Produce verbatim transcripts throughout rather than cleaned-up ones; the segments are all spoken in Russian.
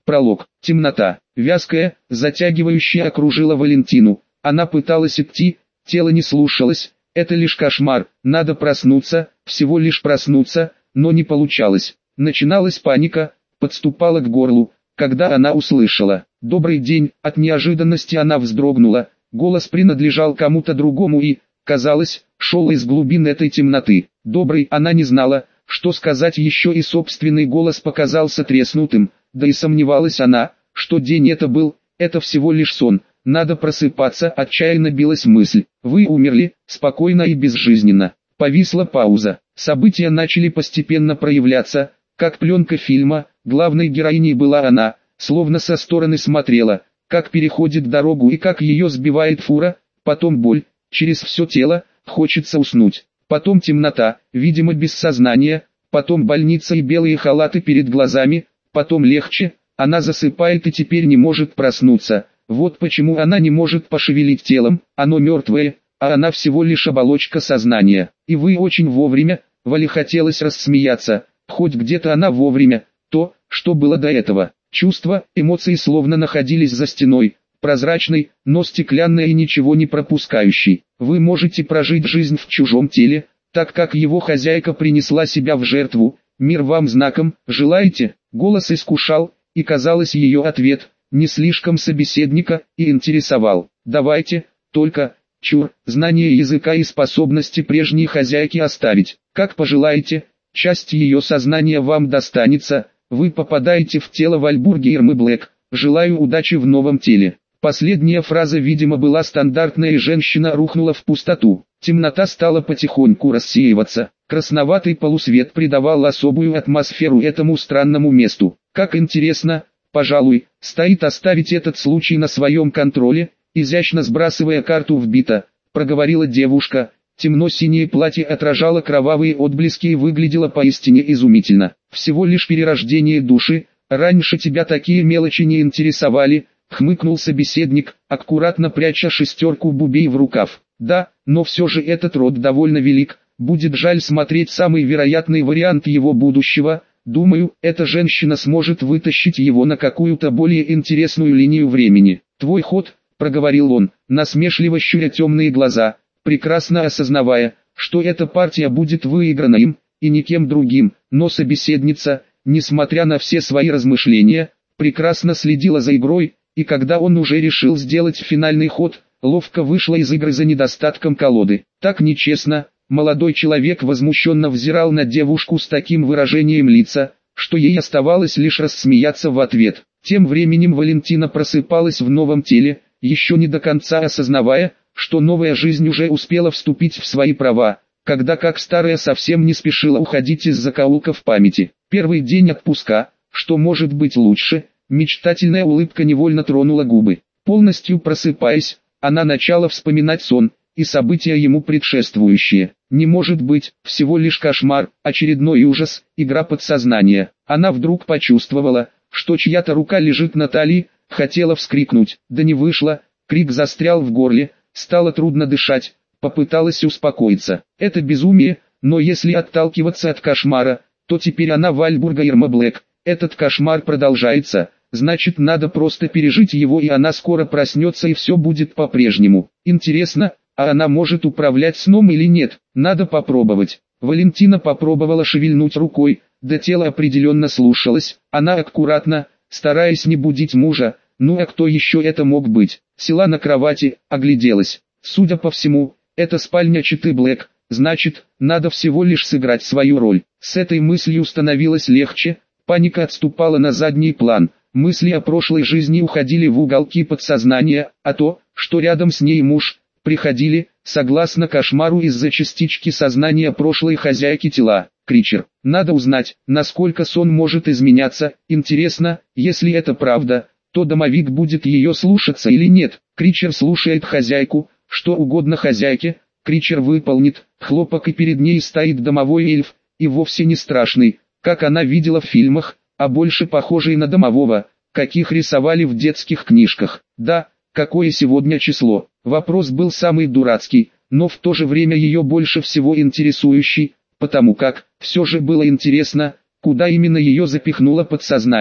Пролог. Темнота, вязкая, затягивающая, окружила Валентину. Она пыталась идти, тело не слушалось. Это лишь кошмар, надо проснуться, всего лишь проснуться, но не получалось. Начиналась паника, подступала к горлу, когда она услышала «Добрый день». От неожиданности она вздрогнула, голос принадлежал кому-то другому и, казалось, шел из глубин этой темноты. «Добрый», она не знала, что сказать еще, и собственный голос показался треснутым, да и сомневалась она, что день это был, это всего лишь сон. Надо просыпаться, отчаянно билась мысль. «Вы умерли», спокойно и безжизненно. Повисла пауза. События начали постепенно проявляться, как пленка фильма. Главной героиней была она, словно со стороны смотрела, как переходит дорогу и как ее сбивает фура, потом боль, через все тело, хочется уснуть. Потом темнота, видимо без сознания, потом больница и белые халаты перед глазами, потом легче, она засыпает и теперь не может проснуться. Вот почему она не может пошевелить телом, оно мертвое, а она всего лишь оболочка сознания. И вы очень вовремя, Вале хотелось рассмеяться, хоть где-то она вовремя, то, что было до этого. Чувства, эмоции словно находились за стеной, прозрачной, но стеклянной и ничего не пропускающей. Вы можете прожить жизнь в чужом теле, так как его хозяйка принесла себя в жертву. Мир вам знаком, желаете? Голос искушал, и казалось ее ответ не слишком собеседника и интересовал. Давайте, только, чур, знание языка и способности прежней хозяйки оставить. Как пожелаете, часть ее сознания вам достанется, вы попадаете в тело Вальбурги Ирмы Блэк. Желаю удачи в новом теле. Последняя фраза, видимо, была стандартная, и женщина рухнула в пустоту. Темнота стала потихоньку рассеиваться. Красноватый полусвет придавал особую атмосферу этому странному месту. Как интересно, пожалуй, стоит оставить этот случай на своем контроле, изящно сбрасывая карту в бита, проговорила девушка. Темно-синее платье отражало кровавые отблески и выглядело поистине изумительно. Всего лишь перерождение души, раньше тебя такие мелочи не интересовали, хмыкнул собеседник, аккуратно пряча шестерку бубей в рукав. Да, но все же этот род довольно велик, будет жаль смотреть самый вероятный вариант его будущего. Думаю, эта женщина сможет вытащить его на какую-то более интересную линию времени. Твой ход, проговорил он, насмешливо щуря темные глаза, прекрасно осознавая, что эта партия будет выиграна им, и никем другим, но собеседница, несмотря на все свои размышления, прекрасно следила за игрой, и когда он уже решил сделать финальный ход, ловко вышла из игры за недостатком колоды. Так нечестно. Молодой человек возмущенно взирал на девушку с таким выражением лица, что ей оставалось лишь рассмеяться в ответ. Тем временем Валентина просыпалась в новом теле, еще не до конца осознавая, что новая жизнь уже успела вступить в свои права, когда как старая совсем не спешила уходить из закоулков памяти. Первый день отпуска, что может быть лучше, мечтательная улыбка невольно тронула губы. Полностью просыпаясь, она начала вспоминать сон и события ему предшествующие. Не может быть, всего лишь кошмар, очередной ужас, игра подсознания. Она вдруг почувствовала, что чья-то рука лежит на талии, хотела вскрикнуть, да не вышло, крик застрял в горле, стало трудно дышать, попыталась успокоиться. Это безумие, но если отталкиваться от кошмара, то теперь она Вальбурга Ирма Блэк. Этот кошмар продолжается, значит надо просто пережить его, и она скоро проснется и все будет по-прежнему. Интересно, а она может управлять сном или нет? Надо попробовать. Валентина попробовала шевельнуть рукой, да тело определенно слушалось. Она аккуратно, стараясь не будить мужа, ну а кто еще это мог быть, села на кровати, огляделась. Судя по всему, это спальня Читы Блэк, значит, надо всего лишь сыграть свою роль. С этой мыслью становилось легче, паника отступала на задний план. Мысли о прошлой жизни уходили в уголки подсознания, а то, что рядом с ней муж, приходили, согласно кошмару, из-за частички сознания прошлой хозяйки тела. Кричер. Надо узнать, насколько сон может изменяться. Интересно, если это правда, то домовик будет ее слушаться или нет. Кричер слушает хозяйку, что угодно хозяйке, Кричер выполнит. Хлопок, и перед ней стоит домовой эльф, и вовсе не страшный, как она видела в фильмах, а больше похожий на домового, каких рисовали в детских книжках. Да, какое сегодня число? Вопрос был самый дурацкий, но в то же время ее больше всего интересующий, потому как, все же было интересно, куда именно ее запихнуло подсознание.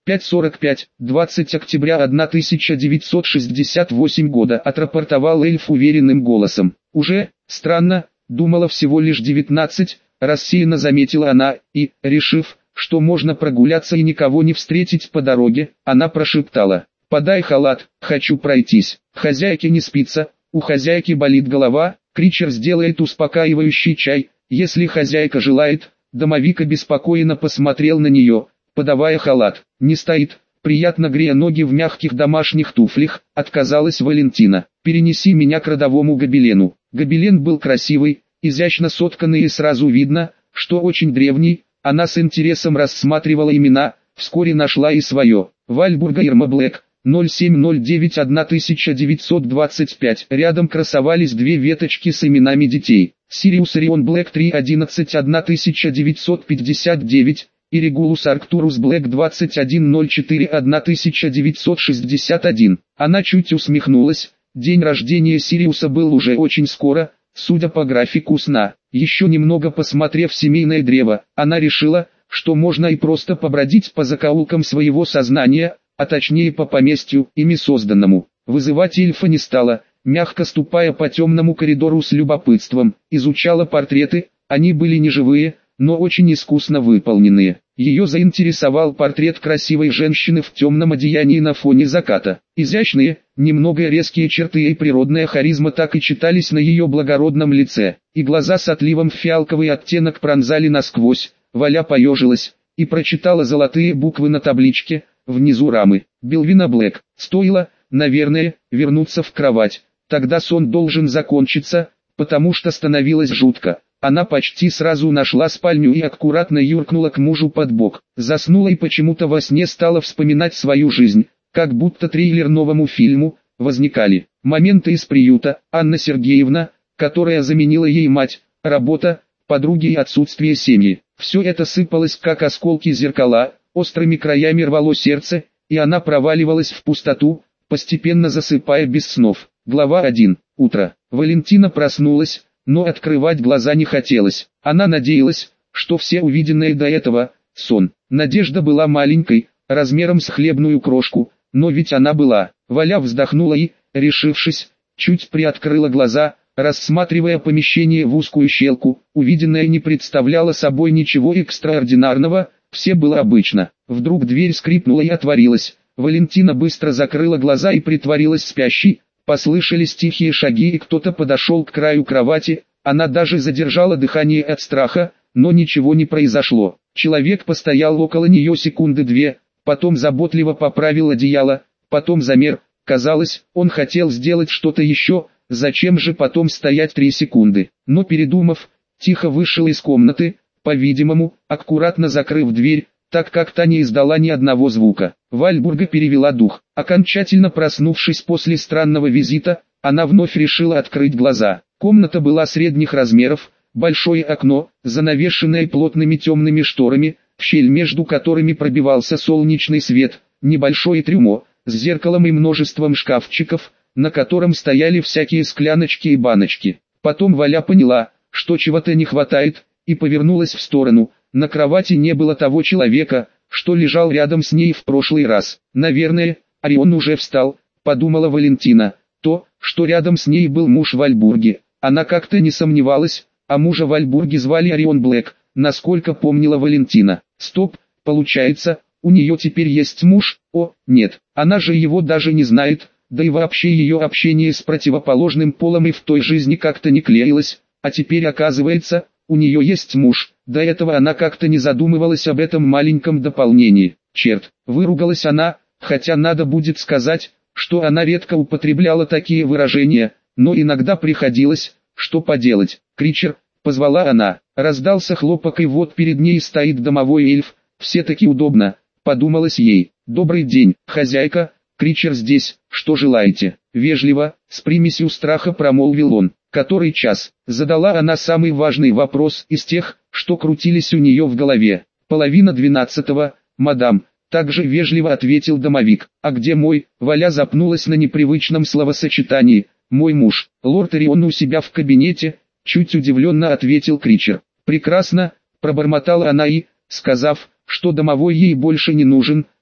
пять сорок пять, двадцатого октября тысяча девятьсот шестьдесят восьмого года, отрапортовал эльф уверенным голосом. Уже, странно, думала всего лишь девятнадцать, рассеянно заметила она, и, решив, что можно прогуляться и никого не встретить по дороге, она прошептала: «Подай халат, хочу пройтись». Хозяйке не спится, у хозяйки болит голова, Кричер сделает успокаивающий чай, если хозяйка желает. Домовик обеспокоенно посмотрел на нее, подавая халат. «Не стоит», приятно грея ноги в мягких домашних туфлях, отказалась Валентина. «Перенеси меня к родовому гобелену». Гобелен был красивый, изящно сотканный и сразу видно, что очень древний. Она с интересом рассматривала имена, вскоре нашла и свое. Вальбурга Ирма Блэк, ноль семь ноль девять тысяча девятьсот двадцать пять. Рядом красовались две веточки с именами детей. Сириус Орион Блэк три одиннадцать тысяча девятьсот пятьдесят девять. И Регулус Арктурус Блэк двадцать один ноль четыре тысяча девятьсот шестьдесят один. Она чуть усмехнулась. День рождения Сириуса был уже очень скоро, судя по графику сна. Еще немного посмотрев семейное древо, она решила, что можно и просто побродить по закоулкам своего сознания, а точнее по поместью, ими созданному. Вызывать эльфа не стала, мягко ступая по темному коридору с любопытством, изучала портреты. Они были не живые, но очень искусно выполненные. Ее заинтересовал портрет красивой женщины в темном одеянии на фоне заката. Изящные, немного резкие черты и природная харизма так и читались на ее благородном лице, и глаза с отливом в фиалковый оттенок пронзали насквозь. Валя поежилась и прочитала золотые буквы на табличке, внизу рамы. Белвина Блэк. Стоило, наверное, вернуться в кровать. Тогда сон должен закончиться, потому что становилось жутко. Она почти сразу нашла спальню и аккуратно юркнула к мужу под бок. Заснула и почему-то во сне стала вспоминать свою жизнь, как будто трейлер новому фильму. Возникали моменты из приюта, Анна Сергеевна, которая заменила ей мать, работа, подруги и отсутствие семьи. Все это сыпалось как осколки зеркала, острыми краями рвало сердце, и она проваливалась в пустоту, постепенно засыпая без снов. Глава один. Утро. Валентина проснулась, но открывать глаза не хотелось. Она надеялась, что все увиденное до этого – сон. Надежда была маленькой, размером с хлебную крошку, но ведь она была. Валя вздохнула и, решившись, чуть приоткрыла глаза, рассматривая помещение в узкую щелку. Увиденное не представляло собой ничего экстраординарного, все было обычно. Вдруг дверь скрипнула и отворилась. Валентина быстро закрыла глаза и притворилась спящей. Послышались тихие шаги и кто-то подошел к краю кровати. Она даже задержала дыхание от страха, но ничего не произошло. Человек постоял около нее секунды две, потом заботливо поправил одеяло, потом замер. Казалось, он хотел сделать что-то еще, зачем же потом стоять три секунды. Но передумав, тихо вышел из комнаты, по-видимому, аккуратно закрыв дверь, так как та не издала ни одного звука. Вальбурга перевела дух. Окончательно проснувшись после странного визита, она вновь решила открыть глаза. Комната была средних размеров, большое окно, занавешенное плотными темными шторами, в щель между которыми пробивался солнечный свет, небольшое трюмо, с зеркалом и множеством шкафчиков, на котором стояли всякие скляночки и баночки. Потом Валя поняла, что чего-то не хватает, и повернулась в сторону. На кровати не было того человека, что лежал рядом с ней в прошлый раз. Наверное, Орион уже встал, подумала Валентина. То, что рядом с ней был муж Вальбурги, она как-то не сомневалась, а мужа Вальбурги звали Орион Блэк, насколько помнила Валентина. Стоп, получается, у нее теперь есть муж? О, нет, она же его даже не знает, да и вообще ее общение с противоположным полом и в той жизни как-то не клеилось, а теперь оказывается, у нее есть муж. До этого она как-то не задумывалась об этом маленьком дополнении. Черт, выругалась она, хотя надо будет сказать, что она редко употребляла такие выражения, но иногда приходилось, что поделать. Кричер, позвала она, раздался хлопок и вот перед ней стоит домовой эльф, все-таки удобно, подумалось ей. Добрый день, хозяйка, Кричер здесь, что желаете? Вежливо, с примесью страха промолвил он. Который час? Задала она самый важный вопрос из тех, что крутились у нее в голове. Половина двенадцатого, мадам, также вежливо ответил домовик. А где мой? Валя запнулась на непривычном словосочетании. Мой муж, лорд Орион у себя в кабинете, чуть удивленно ответил Кричер. Прекрасно, пробормотала она и, сказав, что домовой ей больше не нужен,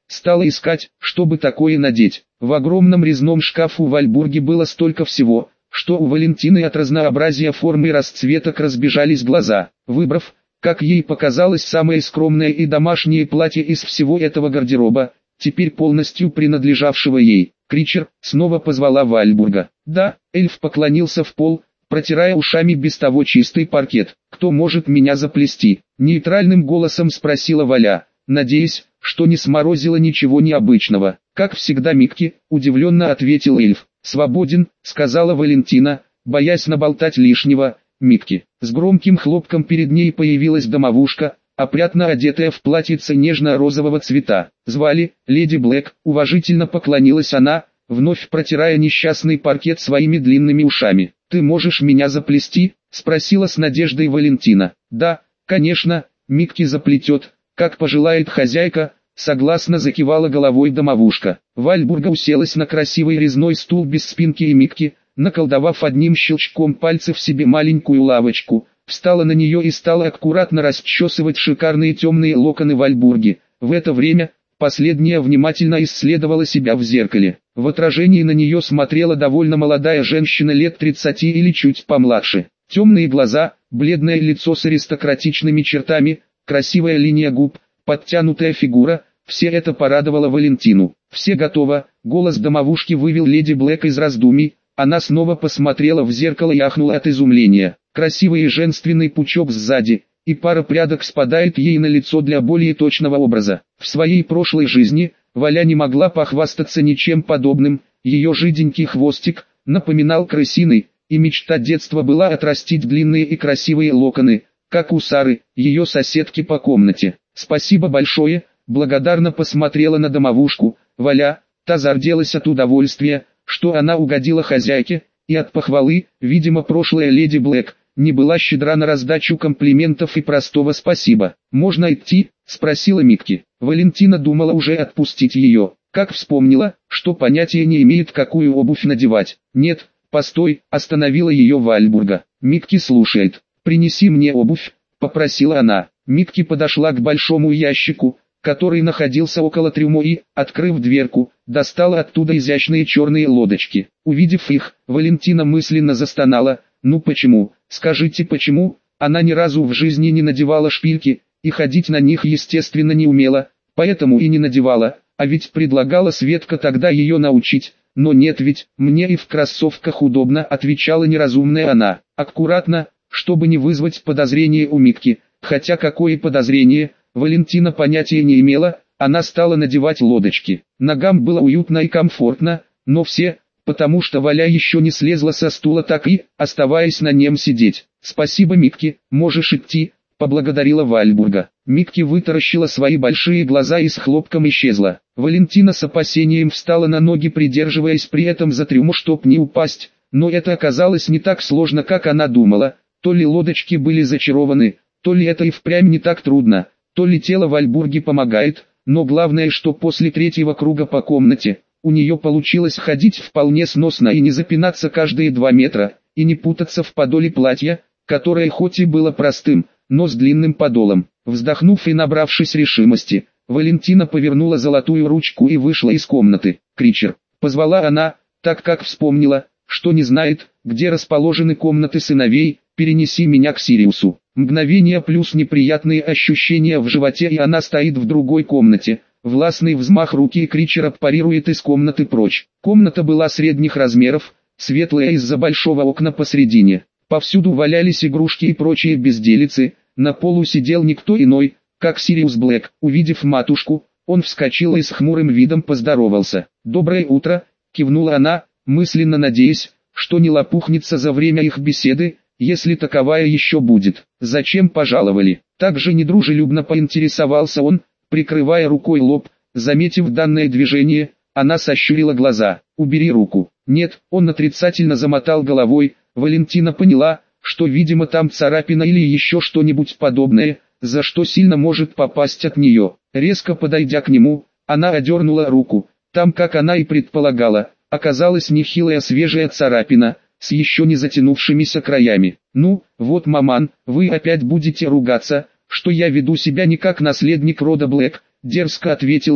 стала искать, чтобы такое надеть. В огромном резном шкафу в Вальбурге было столько всего, что у Валентины от разнообразия форм и расцветок разбежались глаза. Выбрав, как ей показалось, самое скромное и домашнее платье из всего этого гардероба, теперь полностью принадлежавшего ей, Кричер снова позвала Вальбурга. «Да», эльф поклонился в пол, протирая ушами без того чистый паркет. «Кто может меня заплести?» — нейтральным голосом спросила Валя, надеясь, что не сморозила ничего необычного. «Как всегда, Микки», — удивленно ответил эльф. «Свободен», — сказала Валентина, боясь наболтать лишнего. Микки. С громким хлопком перед ней появилась домовушка, опрятно одетая в платьице нежно-розового цвета. «Звали, леди Блэк», — уважительно поклонилась она, вновь протирая несчастный паркет своими длинными ушами. «Ты можешь меня заплести?» — спросила с надеждой Валентина. «Да, конечно, Микки заплетет, как пожелает хозяйка», — согласно закивала головой домовушка. Вальбурга уселась на красивый резной стул без спинки и Микки, наколдовав одним щелчком пальцев себе маленькую лавочку, встала на нее и стала аккуратно расчесывать шикарные темные локоны Вальбурги. В это время последняя внимательно исследовала себя в зеркале. В отражении на нее смотрела довольно молодая женщина лет тридцати или чуть помладше. Темные глаза, бледное лицо с аристократичными чертами, красивая линия губ, подтянутая фигура — все это порадовало Валентину. «Все готово», — голос домовушки вывел леди Блэк из раздумий. Она снова посмотрела в зеркало и ахнула от изумления. Красивый и женственный пучок сзади, и пара прядок спадает ей на лицо для более точного образа. В своей прошлой жизни Валя не могла похвастаться ничем подобным, ее жиденький хвостик напоминал крысиный, и мечта детства была отрастить длинные и красивые локоны, как у Сары, ее соседки по комнате. «Спасибо большое», — благодарно посмотрела на домовушку Валя, та зарделась от удовольствия, что она угодила хозяйке, и от похвалы, видимо, прошлая леди Блэк не была щедра на раздачу комплиментов и простого спасибо. «Можно идти?» — спросила Микки. Валентина думала уже отпустить ее, как вспомнила, что понятия не имеет, какую обувь надевать. «Нет, постой», — остановила ее Вальбурга. «Микки слушает. Принеси мне обувь», — попросила она. Микки подошла к большому ящику, который находился около трюмо и, открыв дверку, достала оттуда изящные черные лодочки. Увидев их, Валентина мысленно застонала. «Ну почему, скажите почему?» Она ни разу в жизни не надевала шпильки, и ходить на них естественно не умела, поэтому и не надевала, а ведь предлагала Светка тогда ее научить. «Но нет ведь, мне и в кроссовках удобно», — отвечала неразумная она. Аккуратно, чтобы не вызвать подозрения у Микки, хотя какое подозрение, Валентина понятия не имела, она стала надевать лодочки. Ногам было уютно и комфортно, но все, потому что Валя еще не слезла со стула, так и, оставаясь на нем сидеть. «Спасибо, Микки, можешь идти», — поблагодарила Вальбурга. Микки вытаращила свои большие глаза и с хлопком исчезла. Валентина с опасением встала на ноги, придерживаясь при этом за трюмо, чтоб не упасть, но это оказалось не так сложно, как она думала. То ли лодочки были зачарованы, то ли это и впрямь не так трудно, то ли тело Вальбурги помогает, но главное, что после третьего круга по комнате у нее получилось ходить вполне сносно и не запинаться каждые два метра, и не путаться в подоле платья, которое хоть и было простым, но с длинным подолом. Вздохнув и набравшись решимости, Валентина повернула золотую ручку и вышла из комнаты. «Кричер», — позвала она, так как вспомнила, что не знает, где расположены комнаты сыновей. «Перенеси меня к Сириусу». Мгновение плюс неприятные ощущения в животе, и она стоит в другой комнате. Властный взмах руки, и Кричер парирует из комнаты прочь. Комната была средних размеров, светлая из-за большого окна посредине. Повсюду валялись игрушки и прочие безделицы. На полу сидел никто иной, как Сириус Блэк. Увидев матушку, он вскочил и с хмурым видом поздоровался. «Доброе утро», — кивнула она, мысленно надеясь, что не лопухнется за время их беседы, если таковая еще будет. «Зачем пожаловали?» Также недружелюбно поинтересовался он, прикрывая рукой лоб. Заметив данное движение, она сощурила глаза. «Убери руку». «Нет», он отрицательно замотал головой. Валентина поняла, что видимо там царапина или еще что-нибудь подобное, за что сильно может попасть от нее. Резко подойдя к нему, она одернула руку. Там, как она и предполагала, оказалась нехилая свежая царапина, с еще не затянувшимися краями. «Ну, вот, маман, вы опять будете ругаться, что я веду себя не как наследник рода Блэк», — дерзко ответил он,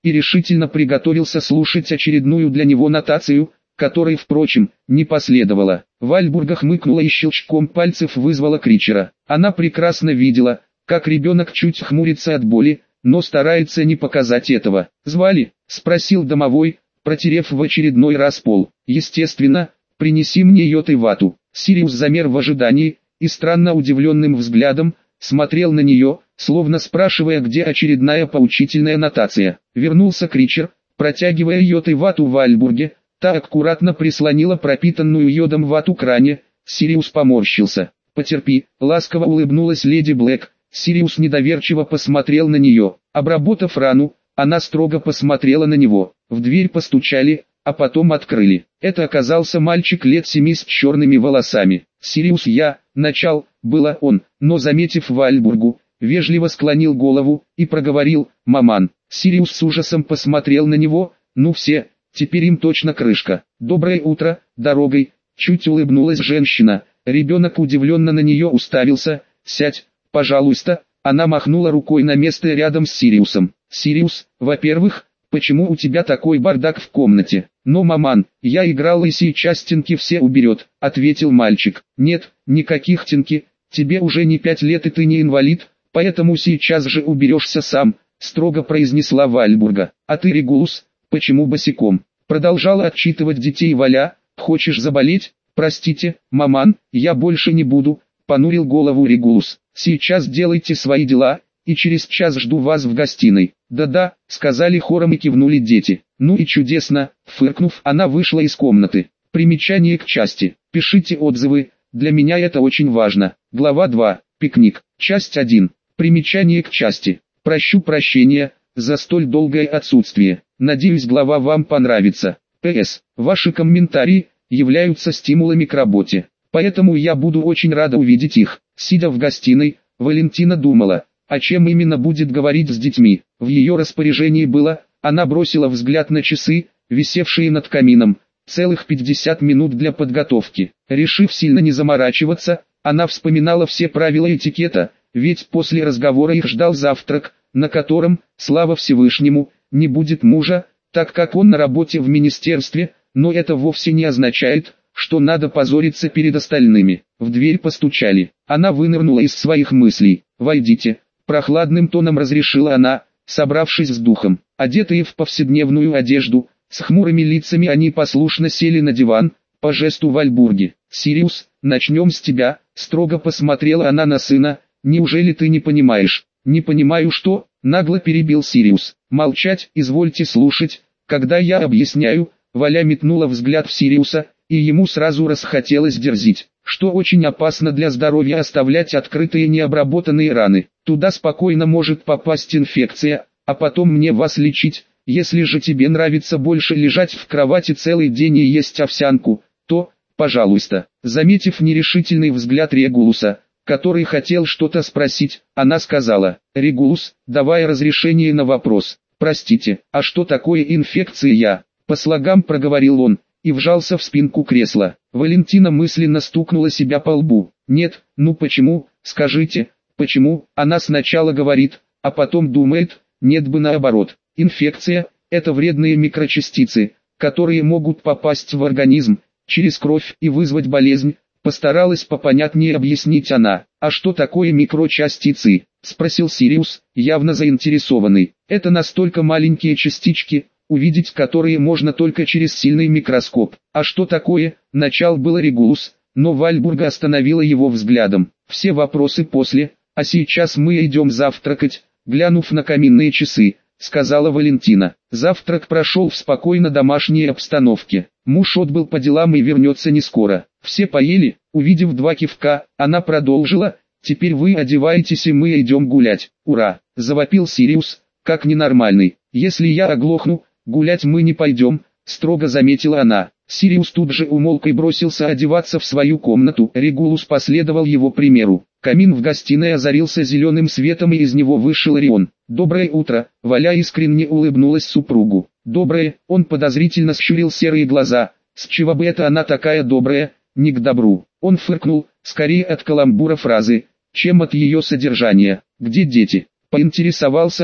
и решительно приготовился слушать очередную для него нотацию, которой, впрочем, не последовало. Вальбурга хмыкнула и щелчком пальцев вызвала Кричера. Она прекрасно видела, как ребенок чуть хмурится от боли, но старается не показать этого. «Звали?» – спросил домовой, протерев в очередной раз пол. «Естественно, принеси мне йод и вату». Сириус замер в ожидании, и странно удивленным взглядом смотрел на нее, словно спрашивая, где очередная поучительная нотация. Вернулся Кричер, протягивая йод и вату Вальбурге. Та аккуратно прислонила пропитанную йодом вату к ране. Сириус поморщился. «Потерпи», — ласково улыбнулась леди Блэк. Сириус недоверчиво посмотрел на нее. Обработав рану, она строго посмотрела на него. В дверь постучали, а потом открыли. Это оказался мальчик лет семи с черными волосами. «Сириус, я», — начал, было он, но, заметив Вальбургу, вежливо склонил голову и проговорил: «Маман». Сириус с ужасом посмотрел на него. «Ну все, теперь им точно крышка». «Доброе утро, дорогой», — чуть улыбнулась женщина. Ребенок удивленно на нее уставился. «Сядь, пожалуйста». Она махнула рукой на место рядом с Сириусом. «Сириус, во-первых, почему у тебя такой бардак в комнате?» «Но, маман, я играл и сейчас тенки все уберет», — ответил мальчик. «Нет, никаких тенки, тебе уже не пять лет и ты не инвалид, поэтому сейчас же уберешься сам», — строго произнесла Вальбурга. «А ты, Регулус, почему босиком?» Продолжала отчитывать детей Валя. «Хочешь заболеть?» «Простите, маман, я больше не буду», — понурил голову Регулус. «Сейчас делайте свои дела, и через час жду вас в гостиной». «Да-да», — сказали хором и кивнули дети. «Ну и чудесно», — фыркнув, она вышла из комнаты. Примечание к части. Пишите отзывы, для меня это очень важно. Глава два. Пикник. Часть один. Примечание к части. Прощу прощения за столь долгое отсутствие. Надеюсь, глава вам понравится. П С. Ваши комментарии являются стимулами к работе, поэтому я буду очень рада увидеть их. Сидя в гостиной, Валентина думала, о чем именно будет говорить с детьми. В ее распоряжении было, она бросила взгляд на часы, висевшие над камином, целых пятьдесят минут для подготовки. Решив сильно не заморачиваться, она вспоминала все правила этикета, ведь после разговора их ждал завтрак, на котором, слава Всевышнему, не будет мужа, так как он на работе в министерстве, но это вовсе не означает, что надо позориться перед остальными. В дверь постучали. Она вынырнула из своих мыслей. «Войдите», — прохладным тоном разрешила она, собравшись с духом. Одетые в повседневную одежду, с хмурыми лицами они послушно сели на диван, по жесту Вальбурги. «Сириус, начнем с тебя», — строго посмотрела она на сына. «Неужели ты не понимаешь?» «Не понимаю что?» — нагло перебил Сириус. «Молчать, извольте слушать, когда я объясняю». Валя метнула взгляд в Сириуса, и ему сразу расхотелось дерзить, что очень опасно для здоровья оставлять открытые необработанные раны. Туда спокойно может попасть инфекция, а потом мне вас лечить. Если же тебе нравится больше лежать в кровати целый день и есть овсянку, то, пожалуйста». Заметив нерешительный взгляд Регулуса, который хотел что-то спросить, она сказала: «Регулус, давай разрешение на вопрос». «Простите, а что такое инфекция?» По слогам проговорил он, и вжался в спинку кресла. Валентина мысленно стукнула себя по лбу. «Нет, ну почему, скажите, почему?» Она сначала говорит, а потом думает, нет бы наоборот. Инфекция – это вредные микрочастицы, которые могут попасть в организм, через кровь и вызвать болезнь. Постаралась попонятнее объяснить она. «А что такое микрочастицы?» – спросил Сириус, явно заинтересованный. «Это настолько маленькие частички, увидеть которые можно только через сильный микроскоп». «А что такое?» – начал было Регулус, но Вальбурга остановила его взглядом. «Все вопросы после, а сейчас мы идем завтракать», – глянув на каминные часы, сказала Валентина. Завтрак прошел в спокойно домашней обстановке. Муж отбыл по делам и вернется не скоро. Все поели. Увидев два кивка, она продолжила: «Теперь вы одеваетесь и мы идем гулять». «Ура!» – завопил Сириус, как ненормальный. «Если я оглохну, гулять мы не пойдем», – строго заметила она. Сириус тут же умолк и бросился одеваться в свою комнату. Регулус последовал его примеру. Камин в гостиной озарился зеленым светом, и из него вышел Орион. «Доброе утро», – Валя искренне улыбнулась супругу. «Доброе», – он подозрительно щурил серые глаза. «С чего бы это она такая добрая, не к добру?» Он фыркнул, скорее от каламбура фразы, чем от ее содержания. «Где дети?» – поинтересовался Орион.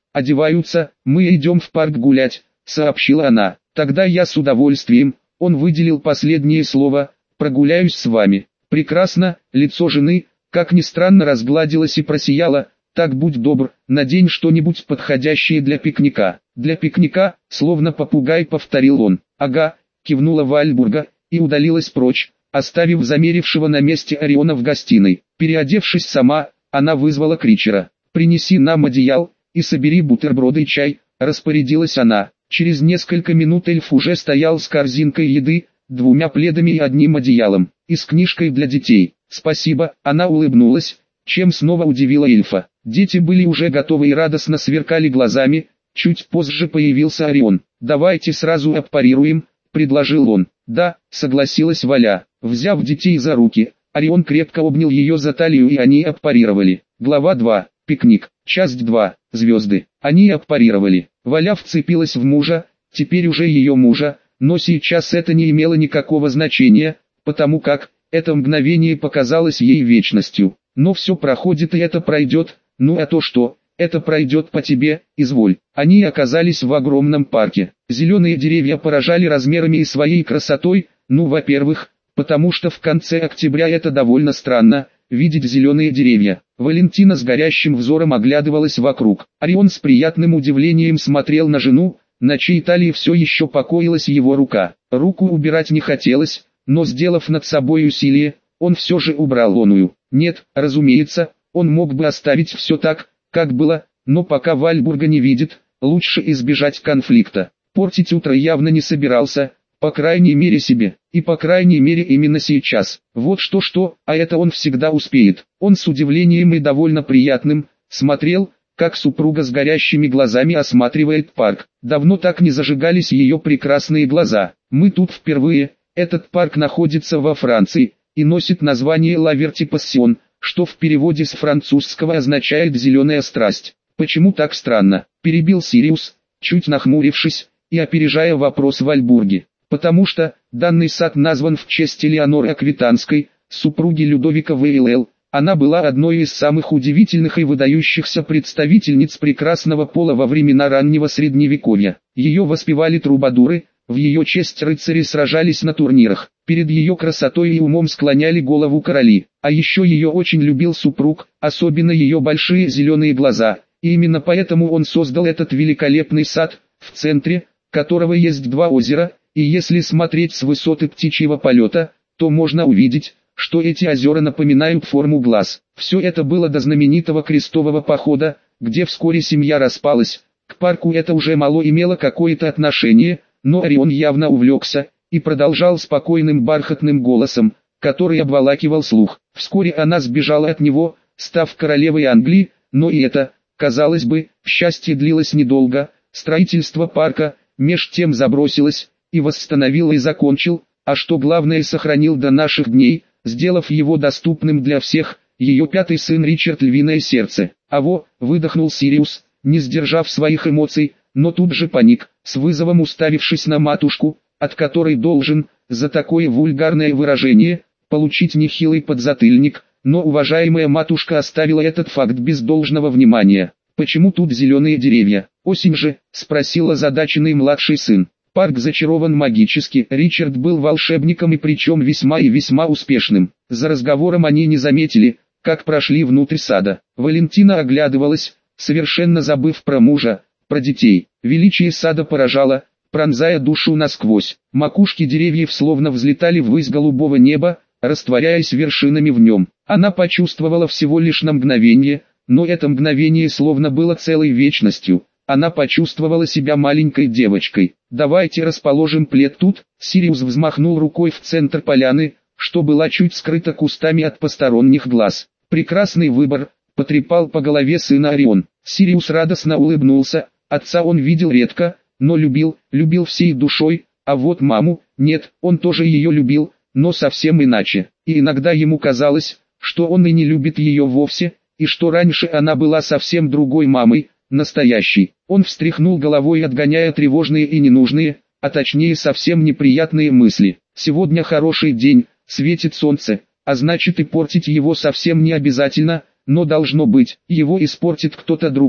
одеваются, мы идем в парк гулять, сообщила она. Тогда я с удовольствием, он выделил последнее слово, прогуляюсь с вами. Прекрасно, лицо жены, как ни странно, разгладилось и просияло. Так будь добр, надень что-нибудь подходящее для пикника. Для пикника, словно попугай повторил он. Ага, кивнула Вальбурга, и удалилась прочь, оставив замерившего на месте Ориона в гостиной. Переодевшись сама, она вызвала Кричера. «Принеси нам одеял, и собери бутерброды и чай», — распорядилась она. Через несколько минут эльф уже стоял с корзинкой еды, двумя пледами и одним одеялом, и с книжкой для детей. «Спасибо», — она улыбнулась, чем снова удивила эльфа. Дети были уже готовы и радостно сверкали глазами. Чуть позже появился Орион. «Давайте сразу аппарируем», — предложил он. «Да», — согласилась Валя. Взяв детей за руки, Орион крепко обнял ее за талию, и они аппарировали. Глава два. Пикник. Часть два. Звезды. Они аппарировали. Валя вцепилась в мужа, теперь уже ее мужа, но сейчас это не имело никакого значения, потому как это мгновение показалось ей вечностью. Но все проходит, и это пройдет. Ну а то что? Это пройдет по тебе, изволь. Они оказались в огромном парке. Зеленые деревья поражали размерами и своей красотой. Ну, во-первых, потому что в конце октября это довольно странно, видеть зеленые деревья. Валентина с горящим взором оглядывалась вокруг. Орион с приятным удивлением смотрел на жену, на чьей талии все еще покоилась его рука. Руку убирать не хотелось, но сделав над собой усилие, он все же убрал оную. Нет, разумеется, он мог бы оставить все так, как было, но пока Вальбурга не видит, лучше избежать конфликта. Портить утро явно не собирался, по крайней мере себе, и по крайней мере именно сейчас. Вот что-что, а это он всегда успеет. Он с удивлением и довольно приятным смотрел, как супруга с горящими глазами осматривает парк. Давно так не зажигались ее прекрасные глаза. Мы тут впервые. Этот парк находится во Франции и носит название «Ла Верти Пассион», что в переводе с французского означает «зеленая страсть». «Почему так странно?» – перебил Сириус, чуть нахмурившись и опережая вопрос Вальбурги. «Потому что данный сад назван в честь Элеоноры Аквитанской, супруги Людовика Вейлэл. Она была одной из самых удивительных и выдающихся представительниц прекрасного пола во времена раннего Средневековья. Ее воспевали трубадуры, в ее честь рыцари сражались на турнирах, перед ее красотой и умом склоняли голову короли. А еще ее очень любил супруг, особенно ее большие зеленые глаза, и именно поэтому он создал этот великолепный сад, в центре которого есть два озера, и если смотреть с высоты птичьего полета, то можно увидеть, что эти озера напоминают форму глаз. Все это было до знаменитого крестового похода, где вскоре семья распалась. К парку это уже мало имело какое-то отношение, но Орион явно увлекся и продолжал спокойным бархатным голосом, который обволакивал слух. Вскоре она сбежала от него, став королевой Англии, но и это, казалось бы, счастье длилось недолго. Строительство парка, меж тем забросилось, и восстановил и закончил, а что главное сохранил до наших дней, сделав его доступным для всех, ее пятый сын Ричард Львиное Сердце. «Аво», выдохнул Сириус, не сдержав своих эмоций, но тут же паник, с вызовом уставившись на матушку, от которой должен, за такое вульгарное выражение, получить нехилый подзатыльник, но уважаемая матушка оставила этот факт без должного внимания. «Почему тут зеленые деревья? Осень же?» – спросил озадаченный младший сын. Парк зачарован магически. Ричард был волшебником и причем весьма и весьма успешным. За разговором они не заметили, как прошли внутрь сада. Валентина оглядывалась, совершенно забыв про мужа, про детей. Величие сада поражало, пронзая душу насквозь. Макушки деревьев словно взлетали ввысь голубого неба, растворяясь вершинами в нем. Она почувствовала всего лишь на мгновение, но это мгновение словно было целой вечностью. Она почувствовала себя маленькой девочкой. «Давайте расположим плед тут», — Сириус взмахнул рукой в центр поляны, что была чуть скрыта кустами от посторонних глаз. «Прекрасный выбор», — потрепал по голове сына Орион. Сириус радостно улыбнулся, отца он видел редко, но любил, любил всей душой, а вот маму, нет, он тоже ее любил, но совсем иначе. И иногда ему казалось, что он и не любит ее вовсе, и что раньше она была совсем другой мамой, настоящей. Он встряхнул головой, отгоняя тревожные и ненужные, а точнее совсем неприятные мысли. Сегодня хороший день, светит солнце, а значит и портить его совсем не обязательно, но должно быть, его испортит кто-то другой,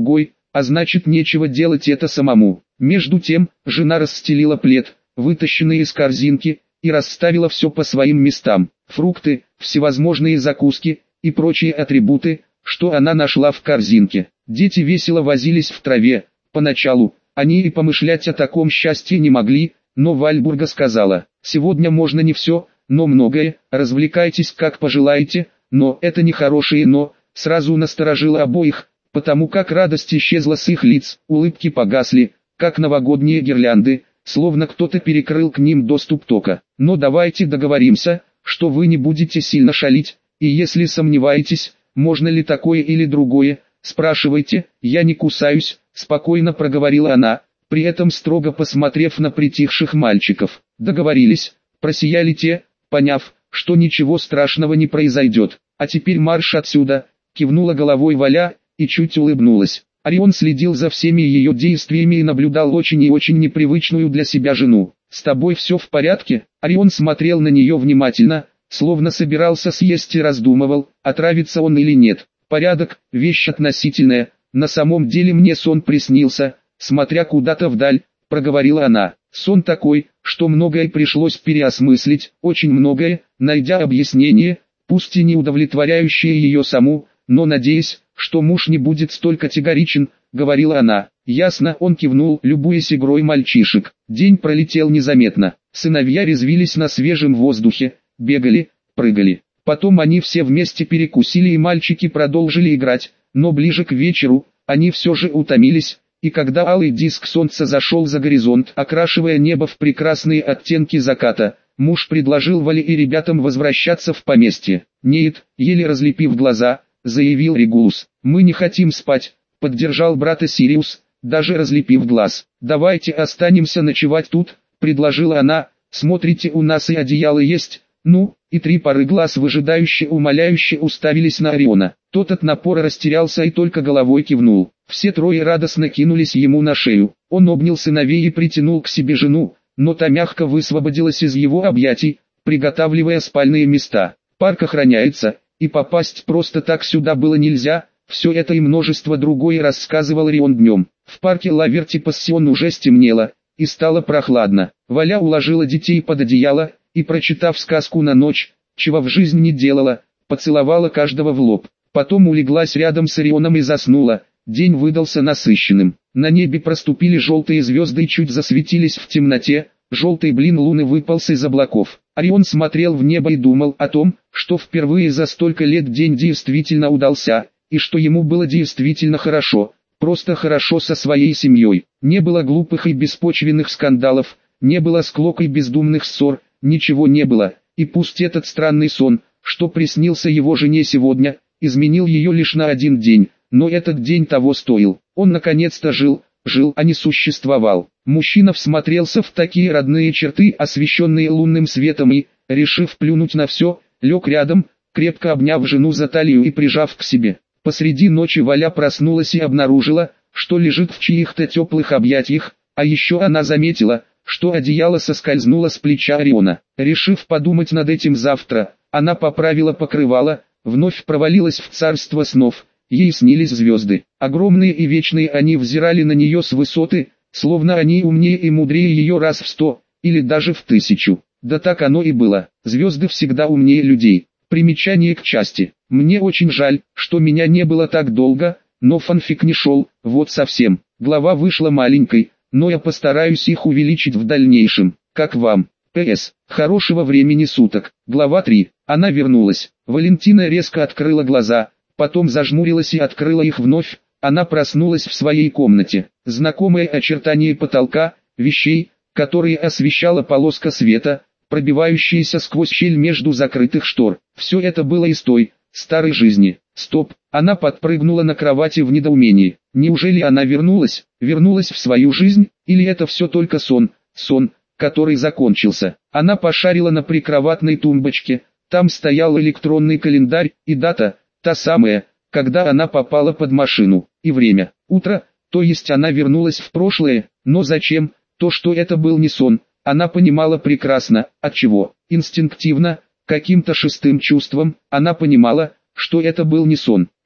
а значит нечего делать это самому. Между тем, жена расстелила плед, вытащенный из корзинки, и расставила все по своим местам. Фрукты, всевозможные закуски и прочие атрибуты, что она нашла в корзинке. Дети весело возились в траве. Поначалу, они и помышлять о таком счастье не могли, но Вальбурга сказала: «Сегодня можно не все, но многое, развлекайтесь как пожелаете, но это не хорошее «но», сразу насторожило обоих, потому как радость исчезла с их лиц, улыбки погасли, как новогодние гирлянды, словно кто-то перекрыл к ним доступ тока. Но давайте договоримся, что вы не будете сильно шалить, и если сомневаетесь, можно ли такое или другое, спрашивайте, я не кусаюсь», — спокойно проговорила она, при этом строго посмотрев на притихших мальчиков. Договорились, просияли те, поняв, что ничего страшного не произойдет. «А теперь марш отсюда», — кивнула головой Валя, и чуть улыбнулась. Орион следил за всеми ее действиями и наблюдал очень и очень непривычную для себя жену. «С тобой все в порядке?» Орион смотрел на нее внимательно, словно собирался съесть и раздумывал, отравится он или нет. «Порядок – вещь относительная, на самом деле мне сон приснился, смотря куда-то вдаль», – проговорила она. «Сон такой, что многое пришлось переосмыслить, очень многое, найдя объяснение, пусть и не удовлетворяющее ее саму, но надеясь, что муж не будет столь категоричен», — говорила она. «Ясно», — он кивнул, любуясь игрой мальчишек. День пролетел незаметно. Сыновья резвились на свежем воздухе, бегали, прыгали. Потом они все вместе перекусили и мальчики продолжили играть, но ближе к вечеру, они все же утомились, и когда алый диск солнца зашел за горизонт, окрашивая небо в прекрасные оттенки заката, муж предложил Вале и ребятам возвращаться в поместье. «Нет», — еле разлепив глаза, заявил Регулус. «Мы не хотим спать», — поддержал брата Сириус, даже разлепив глаз. «Давайте останемся ночевать тут», — предложила она. «Смотрите, у нас и одеяло есть». «Ну», и три пары глаз выжидающе умоляюще уставились на Ориона. Тот от напора растерялся и только головой кивнул. Все трое радостно кинулись ему на шею. Он обнял сыновей и притянул к себе жену, но та мягко высвободилась из его объятий, приготавливая спальные места. «Парк охраняется, и попасть просто так сюда было нельзя», все это и множество другое рассказывал Орион днем. В парке Ла Вертипассион уже стемнело, и стало прохладно. Валя уложила детей под одеяло, и, прочитав сказку на ночь, чего в жизни не делала, поцеловала каждого в лоб. Потом улеглась рядом с Орионом и заснула. День выдался насыщенным. На небе проступили желтые звезды и чуть засветились в темноте. Желтый блин луны выполз из облаков. Орион смотрел в небо и думал о том, что впервые за столько лет день действительно удался, и что ему было действительно хорошо, просто хорошо со своей семьей. Не было глупых и беспочвенных скандалов, не было склок и бездумных ссор, ничего не было, и пусть этот странный сон, что приснился его жене сегодня, изменил ее лишь на один день, но этот день того стоил. Он наконец-то жил, жил, а не существовал. Мужчина всмотрелся в такие родные черты, освещенные лунным светом и, решив плюнуть на все, лег рядом, крепко обняв жену за талию и прижав к себе. Посреди ночи Валя проснулась и обнаружила, что лежит в чьих-то теплых объятиях, а еще она заметила, что одеяло соскользнуло с плеча Ориона. Решив подумать над этим завтра, она поправила покрывало, вновь провалилась в царство снов. Ей снились звезды. Огромные и вечные они взирали на нее с высоты, словно они умнее и мудрее ее раз в сто, или даже в тысячу. Да так оно и было. Звезды всегда умнее людей. Примечание к части. Мне очень жаль, что меня не было так долго, но фанфик не шел, вот совсем. Глава вышла маленькой, но я постараюсь их увеличить в дальнейшем. Как вам? П С. Хорошего времени суток. Глава три. Она вернулась. Валентина резко открыла глаза, потом зажмурилась и открыла их вновь. Она проснулась в своей комнате. Знакомое очертание потолка, вещей, которые освещала полоска света, пробивающаяся сквозь щель между закрытых штор. Все это было из той, старой жизни. Стоп, она подпрыгнула на кровати в недоумении. Неужели она вернулась, вернулась в свою жизнь, или это все только сон, сон, который закончился? Она пошарила на прикроватной тумбочке, там стоял электронный календарь, и дата, та самая, когда она попала под машину, и время, утро, то есть она вернулась в прошлое, но зачем? То, что это был не сон, она понимала прекрасно, отчего, инстинктивно, каким-то шестым чувством, она понимала, что это был не сон.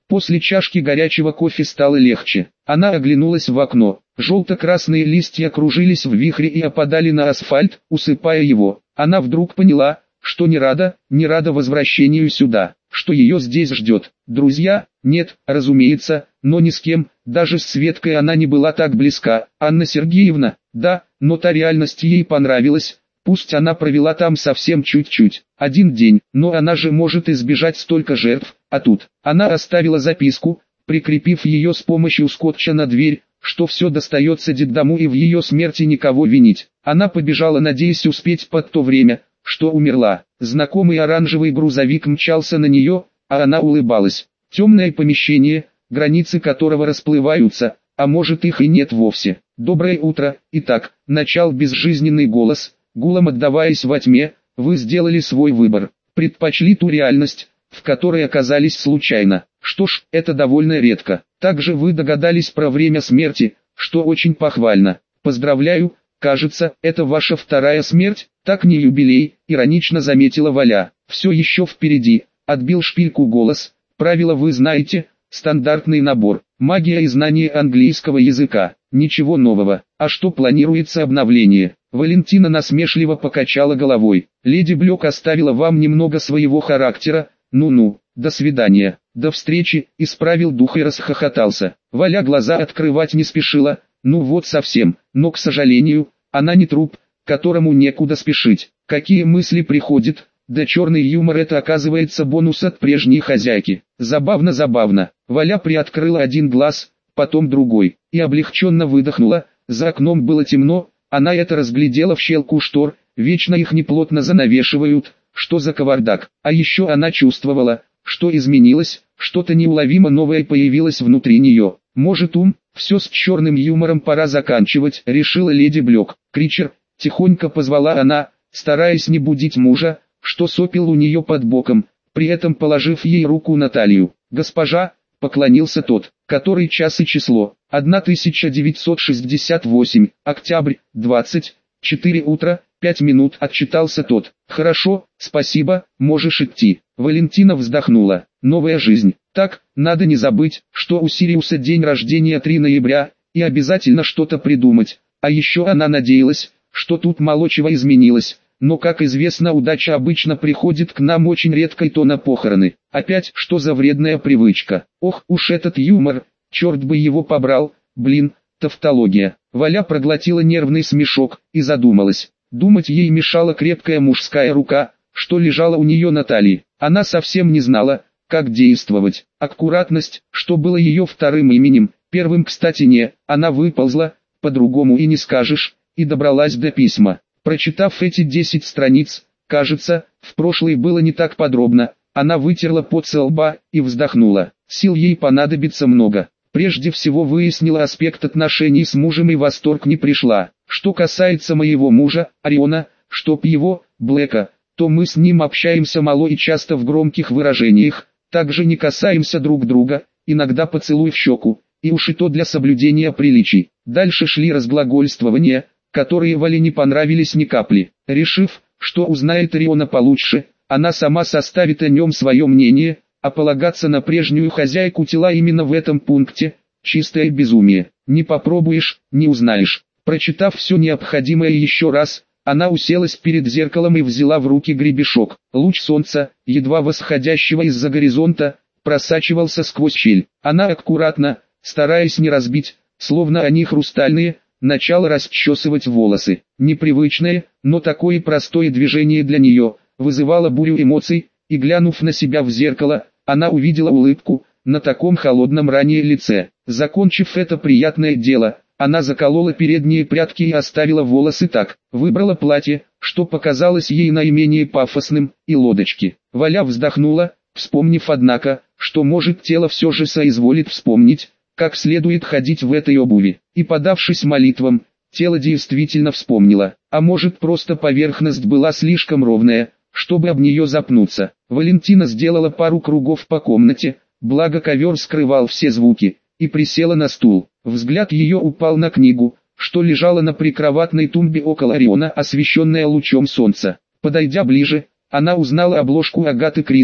После чашки горячего кофе стало легче. Она оглянулась в окно. Желто-красные листья кружились в вихре и опадали на асфальт, усыпая его. Она вдруг поняла, что не рада, не рада возвращению сюда, что ее здесь ждет. Друзья? Нет, разумеется, но ни с кем, даже с Светкой она не была так близка. Анна Сергеевна? Да, но та реальность ей понравилась. Пусть она провела там совсем чуть-чуть, один день, но она же может избежать столько жертв, а тут, она оставила записку, прикрепив ее с помощью скотча на дверь, что все достается детдому и в ее смерти никого винить. Она побежала, надеясь успеть под то время, что умерла. Знакомый оранжевый грузовик мчался на нее, а она улыбалась. Темное помещение, границы которого расплываются, а может их и нет вовсе. Доброе утро. Итак, начал безжизненный голос. Гулом отдаваясь во тьме, вы сделали свой выбор, предпочли ту реальность, в которой оказались случайно. Что ж, это довольно редко. Также вы догадались про время смерти, что очень похвально. Поздравляю, кажется, это ваша вторая смерть, так не юбилей, иронично заметила Валя. Все еще впереди, отбил шпильку голос, правила вы знаете, стандартный набор, магия и знание английского языка, ничего нового. А что планируется обновление? Валентина насмешливо покачала головой. Леди Блёк оставила вам немного своего характера, ну-ну, до свидания, до встречи, исправил дух и расхохотался. Валя глаза открывать не спешила, ну вот совсем, но, к сожалению, она не труп, которому некуда спешить. Какие мысли приходят? Да черный юмор — это оказывается бонус от прежней хозяйки. Забавно-забавно. Валя приоткрыла один глаз, потом другой, и облегченно выдохнула. За окном было темно, она это разглядела в щелку штор, вечно их неплотно занавешивают, что за кавардак. А еще она чувствовала, что изменилось, что-то неуловимо новое появилось внутри нее. Может ум, все с черным юмором пора заканчивать, решила леди Блёк. Кричер, тихонько позвала она, стараясь не будить мужа, что сопел у нее под боком, при этом положив ей руку на талию. Госпожа, поклонился тот, который час и число, тысяча девятьсот шестьдесят восемь, октябрь, двадцать четыре утра, пять минут, отчитался тот. Хорошо, спасибо, можешь идти. Валентина вздохнула. Новая жизнь. Так, надо не забыть, что у Сириуса день рождения три ноября, и обязательно что-то придумать. А еще она надеялась, что тут мало чего изменилось. Но, как известно, удача обычно приходит к нам очень редко, и то на похороны. Опять, что за вредная привычка? Ох, уж этот юмор, черт бы его побрал, блин, тавтология. Валя проглотила нервный смешок и задумалась. Думать ей мешала крепкая мужская рука, что лежала у нее на талии. Она совсем не знала, как действовать. Аккуратность, что было ее вторым именем, первым, кстати, не, она выползла, по-другому и не скажешь, и добралась до письма. Прочитав эти десять страниц, кажется, в прошлой было не так подробно, она вытерла пот со лба и вздохнула. Сил ей понадобится много. Прежде всего выяснила аспект отношений с мужем и в восторг не пришла. Что касается моего мужа, Ориона, чтоб его, Блэка, то мы с ним общаемся мало и часто в громких выражениях, также не касаемся друг друга, иногда поцелуй в щеку, и уж и то для соблюдения приличий. Дальше шли разглагольствования, которые Вале не понравились ни капли. Решив, что узнает Ориона получше, она сама составит о нем свое мнение, а полагаться на прежнюю хозяйку тела именно в этом пункте – чистое безумие. Не попробуешь, не узнаешь. Прочитав все необходимое еще раз, она уселась перед зеркалом и взяла в руки гребешок. Луч солнца, едва восходящего из-за горизонта, просачивался сквозь щель. Она аккуратно, стараясь не разбить, словно они хрустальные, начала расчесывать волосы. Непривычное, но такое простое движение для нее, вызывало бурю эмоций, и глянув на себя в зеркало, она увидела улыбку на таком холодном ранее лице. Закончив это приятное дело, она заколола передние прядки и оставила волосы так, выбрала платье, что показалось ей наименее пафосным, и лодочки. Валя вздохнула, вспомнив однако, что может тело все же соизволит вспомнить, как следует ходить в этой обуви. И подавшись молитвам, тело действительно вспомнило, а может просто поверхность была слишком ровная, чтобы об нее запнуться. Валентина сделала пару кругов по комнате, благо ковер скрывал все звуки, и присела на стул. Взгляд ее упал на книгу, что лежала на прикроватной тумбе около Ориона, освещенная лучом солнца. Подойдя ближе, она узнала обложку Агаты Кристи,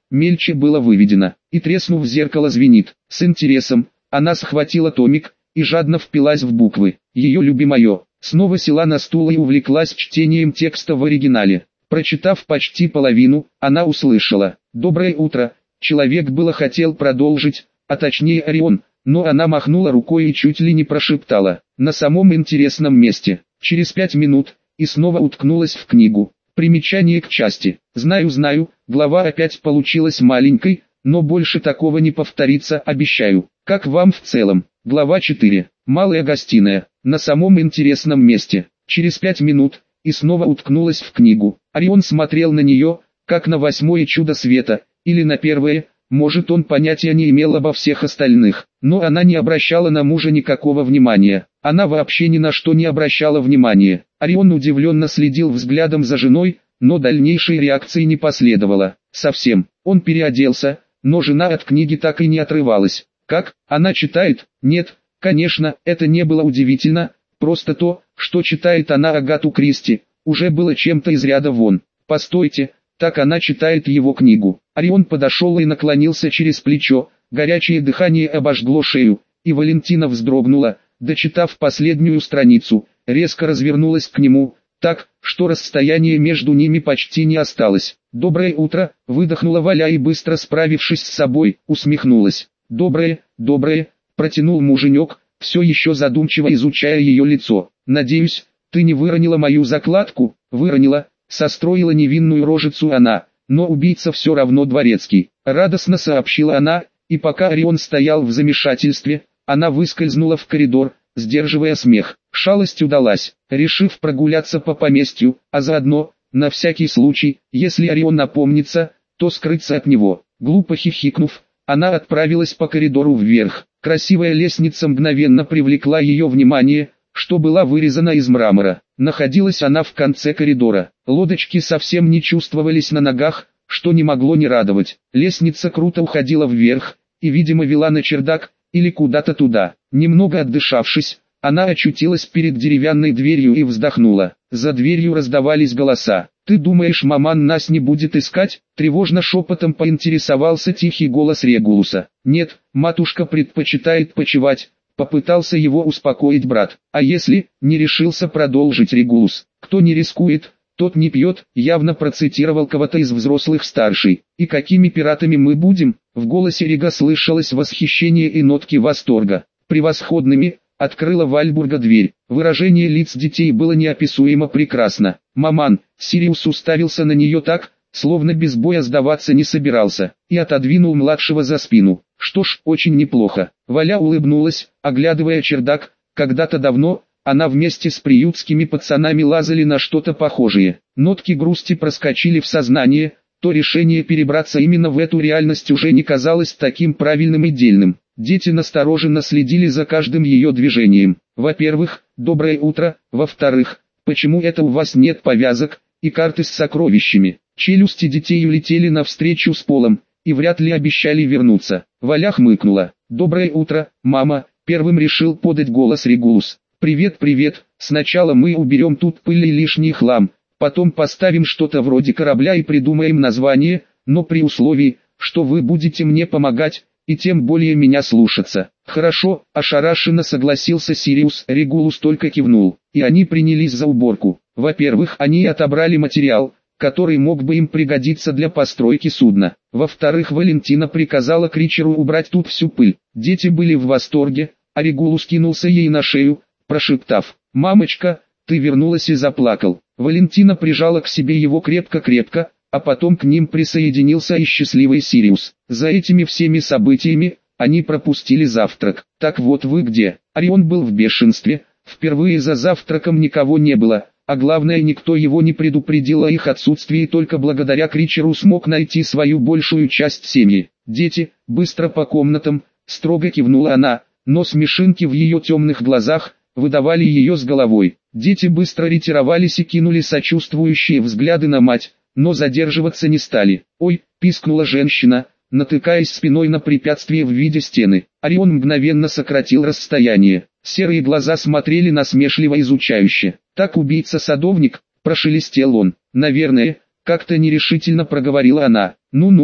мельче было выведено, и треснув зеркало звенит. С интересом, она схватила томик, и жадно впилась в буквы. Ее любимое, снова села на стул и увлеклась чтением текста в оригинале. Прочитав почти половину, она услышала: «Доброе утро». Человек было хотел продолжить, а точнее Орион, но она махнула рукой и чуть ли не прошептала: «На самом интересном месте». Через пять минут, и снова уткнулась в книгу. Примечание к части. Знаю, знаю, глава опять получилась маленькой, но больше такого не повторится, обещаю. Как вам в целом? Глава четыре. Малая гостиная. На самом интересном месте. Через пять минут, и снова уткнулась в книгу. Орион смотрел на нее, как на восьмое чудо света, или на первое. Может, он понятия не имел обо всех остальных, но она не обращала на мужа никакого внимания. Она вообще ни на что не обращала внимания. Орион удивленно следил взглядом за женой, но дальнейшей реакции не последовало. Совсем. Он переоделся, но жена от книги так и не отрывалась. Как? Она читает? Нет, конечно, это не было удивительно, просто то, что читает она Агату Кристи, уже было чем-то из ряда вон. Постойте, так она читает его книгу. Орион подошел и наклонился через плечо, горячее дыхание обожгло шею, и Валентина вздрогнула, дочитав последнюю страницу, резко развернулась к нему, так, что расстояние между ними почти не осталось. «Доброе утро», — выдохнула Валя и, быстро справившись с собой, усмехнулась. «Доброе, доброе», — протянул муженек, все еще задумчиво изучая ее лицо. «Надеюсь, ты не выронила мою закладку?» «Выронила», — состроила невинную рожицу она, «но убийца все равно дворецкий», — радостно сообщила она, и пока Орион стоял в замешательстве, она выскользнула в коридор, сдерживая смех. Шалость удалась. Решив прогуляться по поместью, а заодно, на всякий случай, если Орион напомнится, то скрыться от него. Глупо хихикнув, она отправилась по коридору вверх. Красивая лестница мгновенно привлекла ее внимание, что была вырезана из мрамора. Находилась она в конце коридора. Лодочки совсем не чувствовались на ногах, что не могло не радовать. Лестница круто уходила вверх, и, видимо, вела на чердак, или куда-то туда. Немного отдышавшись, она очутилась перед деревянной дверью и вздохнула. За дверью раздавались голоса. «Ты думаешь, маман нас не будет искать?» Тревожно шепотом поинтересовался тихий голос Регулуса. «Нет, матушка предпочитает почевать», — попытался его успокоить брат. «А если?» — не решился продолжить Регулус. «Кто не рискует, тот не пьет», — явно процитировал кого-то из взрослых старший. «И какими пиратами мы будем?» В голосе Рега слышалось восхищение и нотки восторга. «Превосходными», — открыла Вальбурга дверь. Выражение лиц детей было неописуемо прекрасно. «Маман», — Сириус уставился на нее так, словно без боя сдаваться не собирался, и отодвинул младшего за спину. «Что ж, очень неплохо». Валя улыбнулась, оглядывая чердак. Когда-то давно она вместе с приютскими пацанами лазали на что-то похожее. Нотки грусти проскочили в сознание, то решение перебраться именно в эту реальность уже не казалось таким правильным и дельным. Дети настороженно следили за каждым ее движением. Во-первых, доброе утро, во-вторых, почему это у вас нет повязок и карты с сокровищами? Челюсти детей улетели навстречу с полом, и вряд ли обещали вернуться. Валя хмыкнула. «Доброе утро, мама», первым решил подать голос Регулус. «Привет, привет, сначала мы уберем тут пыль и лишний хлам, потом поставим что-то вроде корабля и придумаем название, но при условии, что вы будете мне помогать, и тем более меня слушаться». «Хорошо», — ошарашенно согласился Сириус. Регулус только кивнул, и они принялись за уборку. Во-первых, они отобрали материал, который мог бы им пригодиться для постройки судна. Во-вторых, Валентина приказала Кричеру убрать тут всю пыль. Дети были в восторге, а Регулус кинулся ей на шею, прошептав: «Мамочка, ты вернулась», и заплакал. Валентина прижала к себе его крепко-крепко, а потом к ним присоединился и счастливый Сириус. За этими всеми событиями они пропустили завтрак. «Так вот вы где». Орион был в бешенстве, впервые за завтраком никого не было, а главное, никто его не предупредил о их отсутствии, и только благодаря Кричеру смог найти свою большую часть семьи. «Дети, быстро по комнатам», — строго кивнула она, но смешинки в ее темных глазах выдавали ее с головой. Дети быстро ретировались и кинули сочувствующие взгляды на мать, но задерживаться не стали. «Ой», — пискнула женщина, натыкаясь спиной на препятствие в виде стены. Орион мгновенно сократил расстояние. Серые глаза смотрели насмешливо изучающе. «Так убийца-садовник», — прошелестел он. «Наверное», — как-то нерешительно проговорила она. «Ну-ну», —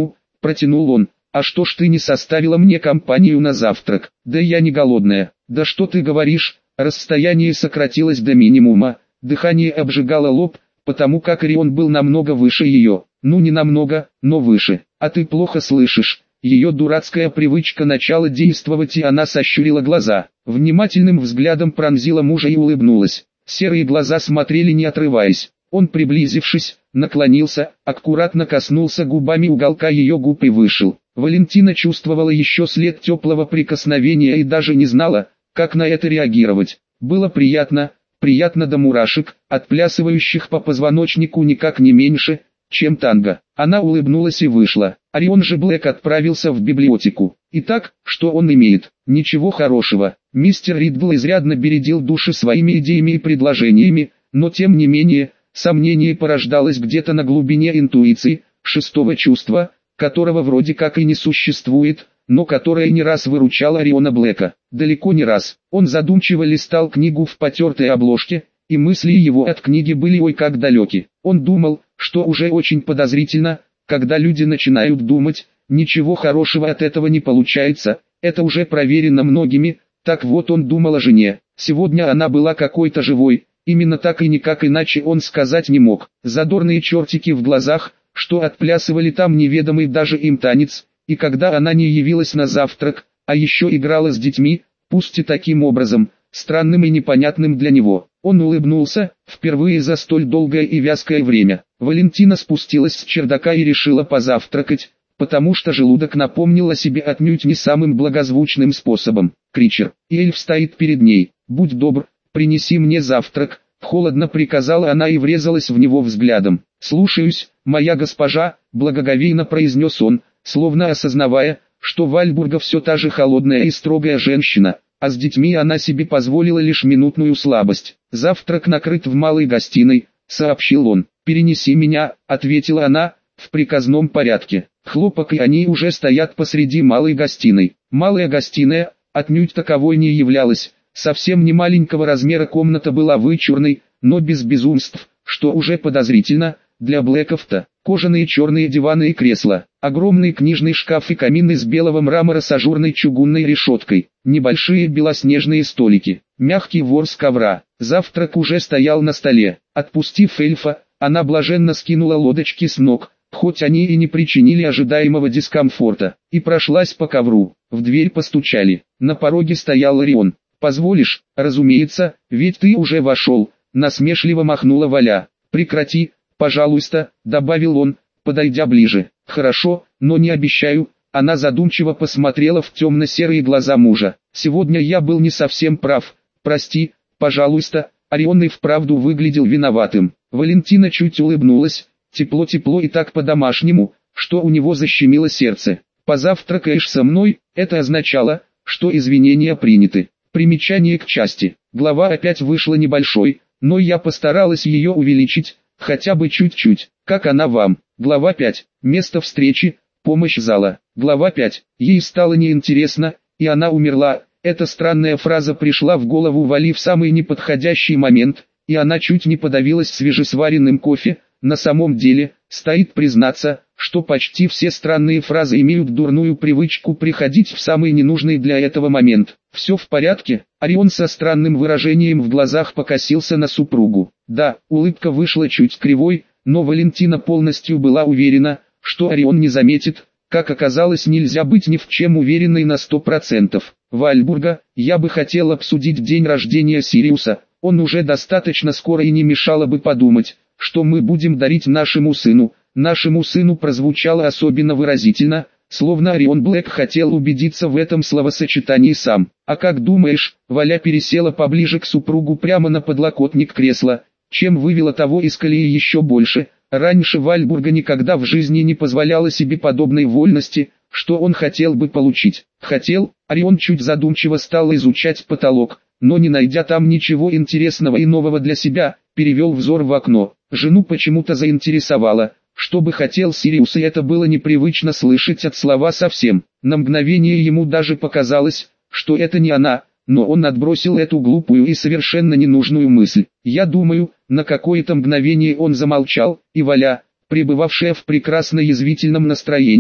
протянул он. «А что ж ты не составила мне компанию на завтрак?» «Да я не голодная». «Да что ты говоришь?» Расстояние сократилось до минимума, дыхание обжигало лоб, потому как Орион был намного выше ее. Ну не намного, но выше. «А ты плохо слышишь». Ее дурацкая привычка начала действовать, и она сощурила глаза. Внимательным взглядом пронзила мужа и улыбнулась. Серые глаза смотрели не отрываясь. Он, приблизившись, наклонился, аккуратно коснулся губами уголка ее губ и вышел. Валентина чувствовала еще след теплого прикосновения и даже не знала, как на это реагировать. Было приятно, приятно до мурашек, отплясывающих по позвоночнику никак не меньше, чем танго. Она улыбнулась и вышла. Орион же Блэк отправился в библиотеку. Итак, что он имеет? Ничего хорошего. Мистер Риддл изрядно бередил души своими идеями и предложениями, но тем не менее, сомнение порождалось где-то на глубине интуиции, шестого чувства, которого вроде как и не существует, но которое не раз выручало Ориона Блэка. Далеко не раз. Он задумчиво листал книгу в потертой обложке, и мысли его от книги были ой как далеки. Он думал, что уже очень подозрительно, когда люди начинают думать, ничего хорошего от этого не получается, это уже проверено многими. Так вот он думал о жене. Сегодня она была какой-то живой, именно так и никак иначе он сказать не мог. Задорные чертики в глазах, что отплясывали там неведомый даже им танец, и когда она не явилась на завтрак, а еще играла с детьми, пусть и таким образом, странным и непонятным для него. Он улыбнулся, впервые за столь долгое и вязкое время. Валентина спустилась с чердака и решила позавтракать, потому что желудок напомнил о себе отнюдь не самым благозвучным способом. Кричер, и эльф стоит перед ней. «Будь добр, принеси мне завтрак», — холодно приказала она и врезалась в него взглядом. «Слушаюсь, моя госпожа», — благоговейно произнес он, словно осознавая, что Вальбурга все та же холодная и строгая женщина, а с детьми она себе позволила лишь минутную слабость. «Завтрак накрыт в малой гостиной», — сообщил он. «Перенеси меня», — ответила она, в приказном порядке. Хлопок и они уже стоят посреди малой гостиной. Малая гостиная, отнюдь таковой не являлась, совсем не маленького размера комната была вычурной, но без безумств, что уже подозрительно, для Блэков-то. Кожаные черные диваны и кресла, огромный книжный шкаф и камин из белого мрамора с ажурной чугунной решеткой, небольшие белоснежные столики, мягкий ворс ковра. Завтрак уже стоял на столе. Отпустив эльфа, она блаженно скинула лодочки с ног, хоть они и не причинили ожидаемого дискомфорта, и прошлась по ковру. В дверь постучали. На пороге стоял Орион. «Позволишь?» «Разумеется, ведь ты уже вошел», — насмешливо махнула Валя. «Прекрати, пожалуйста», — добавил он, подойдя ближе. «Хорошо, но не обещаю». Она задумчиво посмотрела в темно-серые глаза мужа. «Сегодня я был не совсем прав. Прости, пожалуйста». Орион и вправду выглядел виноватым. Валентина чуть улыбнулась, тепло-тепло и так по-домашнему, что у него защемило сердце. «Позавтракаешь со мной?» Это означало, что извинения приняты. Примечание к части. Глава опять вышла небольшой, но я постаралась ее увеличить, хотя бы чуть-чуть. Как она вам? Глава пять. Место встречи, помощь зала. Глава пять. Ей стало неинтересно, и она умерла. Эта странная фраза пришла в голову Вали в самый неподходящий момент, и она чуть не подавилась свежесваренным кофе. На самом деле, стоит признаться, что почти все странные фразы имеют дурную привычку приходить в самый ненужный для этого момент. «Все в порядке?» Орион со странным выражением в глазах покосился на супругу. Да, улыбка вышла чуть кривой, но Валентина полностью была уверена, что Орион не заметит. Как оказалось, нельзя быть ни в чем уверенной на сто процентов. «Вальбурга, я бы хотел обсудить день рождения Сириуса. Он уже достаточно скоро и не мешало бы подумать, что мы будем дарить нашему сыну». «Нашему сыну» прозвучало особенно выразительно, словно Орион Блэк хотел убедиться в этом словосочетании сам. «А как думаешь?» Валя пересела поближе к супругу прямо на подлокотник кресла, чем вывела того из колеи еще больше. Раньше Вальбурга никогда в жизни не позволяла себе подобной вольности, что он хотел бы получить. Хотел, Орион чуть задумчиво стал изучать потолок, но не найдя там ничего интересного и нового для себя, перевел взор в окно. Жену почему-то заинтересовало, что бы хотел Сириус, и это было непривычно слышать от слова совсем. На мгновение ему даже показалось, что это не она, но он отбросил эту глупую и совершенно ненужную мысль. Я думаю, на какое-то мгновение он замолчал, и Валя, пребывавшая в прекрасно язвительном настроении,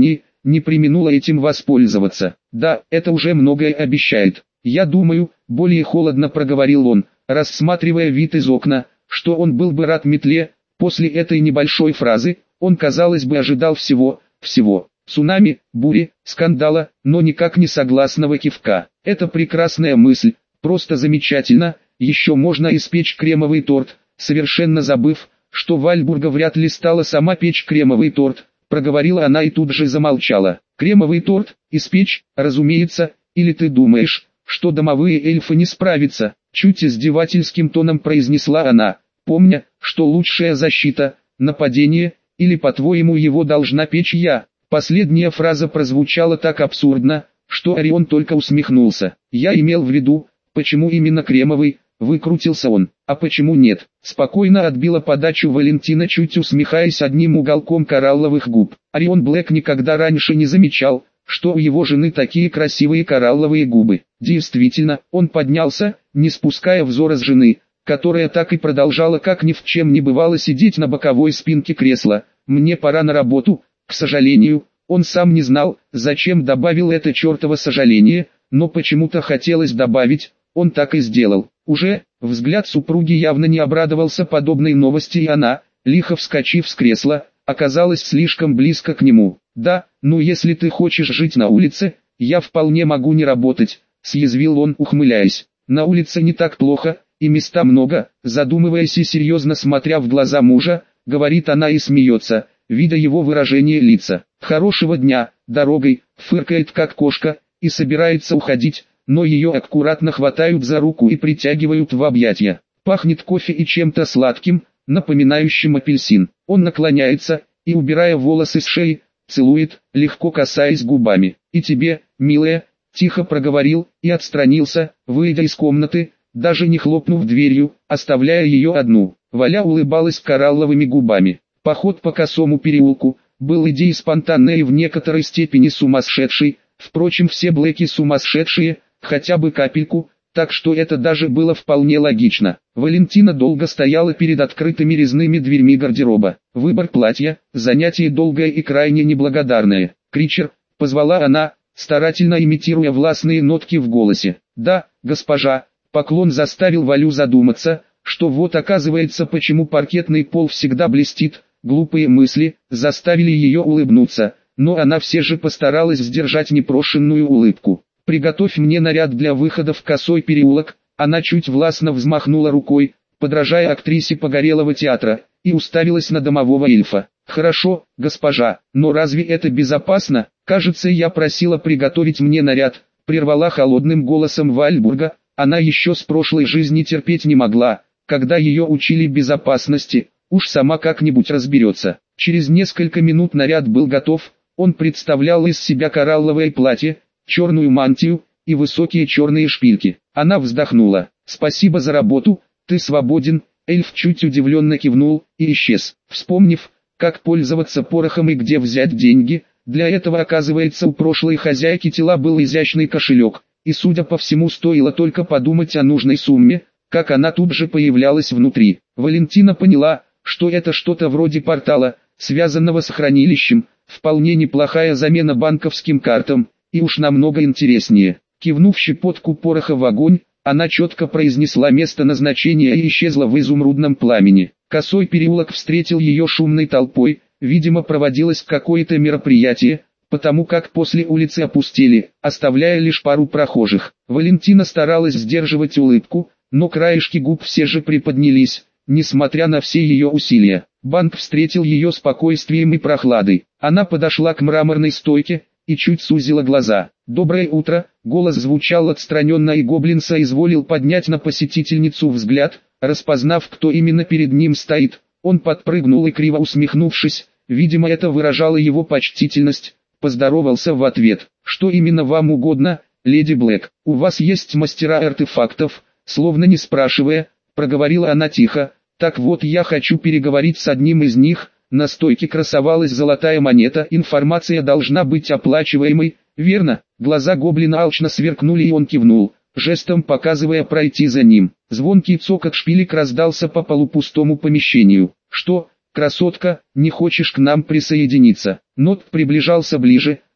не преминула этим воспользоваться. Да, это уже многое обещает. Я думаю, более холодно проговорил он, рассматривая вид из окна, что он был бы рад метле. После этой небольшой фразы, он, казалось бы, ожидал всего, всего. Цунами, бури, скандала, но никак не согласного кивка. Это прекрасная мысль, просто замечательно, еще можно испечь кремовый торт, совершенно забыв, что Вальбурга вряд ли стала сама печь кремовый торт, проговорила она и тут же замолчала. Кремовый торт, испечь, разумеется, или ты думаешь, что домовые эльфы не справятся, чуть издевательским тоном произнесла она, помня, что лучшая защита – нападение, или по-твоему его должна печь я. Последняя фраза прозвучала так абсурдно, что Орион только усмехнулся. Я имел в виду, почему именно кремовый, выкрутился он, а почему нет? Спокойно отбила подачу Валентина, чуть усмехаясь одним уголком коралловых губ. Орион Блэк никогда раньше не замечал, что у его жены такие красивые коралловые губы. Действительно, он поднялся, не спуская взора с жены, которая так и продолжала как ни в чем не бывало сидеть на боковой спинке кресла. Мне пора на работу. К сожалению, он сам не знал, зачем добавил это чертово сожаление, но почему-то хотелось добавить, он так и сделал. Уже, взгляд супруги явно не обрадовался подобной новости, и она, лихо вскочив с кресла, оказалась слишком близко к нему. «Да, ну если ты хочешь жить на улице, я вполне могу не работать», съязвил он, ухмыляясь. «На улице не так плохо, и места много», задумываясь и серьезно смотря в глаза мужа, говорит она и смеется, видя его выражение лица. «Хорошего дня, дорогой», фыркает как кошка, и собирается уходить, но ее аккуратно хватают за руку и притягивают в объятия. Пахнет кофе и чем-то сладким, напоминающим апельсин. Он наклоняется, и убирая волосы с шеи, целует, легко касаясь губами. «И тебе, милая», тихо проговорил, и отстранился, выйдя из комнаты, даже не хлопнув дверью, оставляя ее одну. Валя улыбалась коралловыми губами. Поход по косому переулку был идеей спонтанной и в некоторой степени сумасшедшей, впрочем все Блэки сумасшедшие, хотя бы капельку, так что это даже было вполне логично. Валентина долго стояла перед открытыми резными дверьми гардероба. Выбор платья, занятие долгое и крайне неблагодарное. «Кричер», позвала она, старательно имитируя властные нотки в голосе. «Да, госпожа». Поклон заставил Валю задуматься, что вот оказывается почему паркетный пол всегда блестит. Глупые мысли заставили ее улыбнуться, но она все же постаралась сдержать непрошенную улыбку. «Приготовь мне наряд для выхода в косой переулок», она чуть властно взмахнула рукой, подражая актрисе погорелого театра, и уставилась на домового эльфа. «Хорошо, госпожа, но разве это безопасно? Кажется, я просила приготовить мне наряд», прервала холодным голосом Вальбурга, она еще с прошлой жизни терпеть не могла, когда ее учили безопасности. Уж сама как-нибудь разберется. Через несколько минут наряд был готов, он представлял из себя коралловое платье, черную мантию и высокие черные шпильки. Она вздохнула. «Спасибо за работу, ты свободен», эльф чуть удивленно кивнул и исчез. Вспомнив, как пользоваться порохом и где взять деньги, для этого, оказывается, у прошлой хозяйки тела был изящный кошелек, и судя по всему стоило только подумать о нужной сумме, как она тут же появлялась внутри. Валентина поняла, что это что-то вроде портала, связанного с хранилищем, вполне неплохая замена банковским картам, и уж намного интереснее. Кивнув щепотку пороха в огонь, она четко произнесла место назначения и исчезла в изумрудном пламени. Косой переулок встретил ее шумной толпой, видимо проводилось какое-то мероприятие, потому как после улицы опустели, оставляя лишь пару прохожих. Валентина старалась сдерживать улыбку, но краешки губ все же приподнялись. Несмотря на все ее усилия, банк встретил ее спокойствием и прохладой. Она подошла к мраморной стойке и чуть сузила глаза. «Доброе утро», голос звучал отстраненно, и гоблин соизволил поднять на посетительницу взгляд. Распознав, кто именно перед ним стоит, он подпрыгнул и, криво усмехнувшись, видимо это выражало его почтительность, поздоровался в ответ. «Что именно вам угодно, леди Блэк? У вас есть мастера артефактов?» Словно не спрашивая, проговорила она тихо. «Так вот, я хочу переговорить с одним из них». На стойке красовалась золотая монета. «Информация должна быть оплачиваемой, верно?» Глаза гоблина алчно сверкнули, и он кивнул, жестом показывая пройти за ним. Звонкий цокот шпилек раздался по полупустому помещению. «Что, красотка, не хочешь к нам присоединиться?» Нот приближался ближе.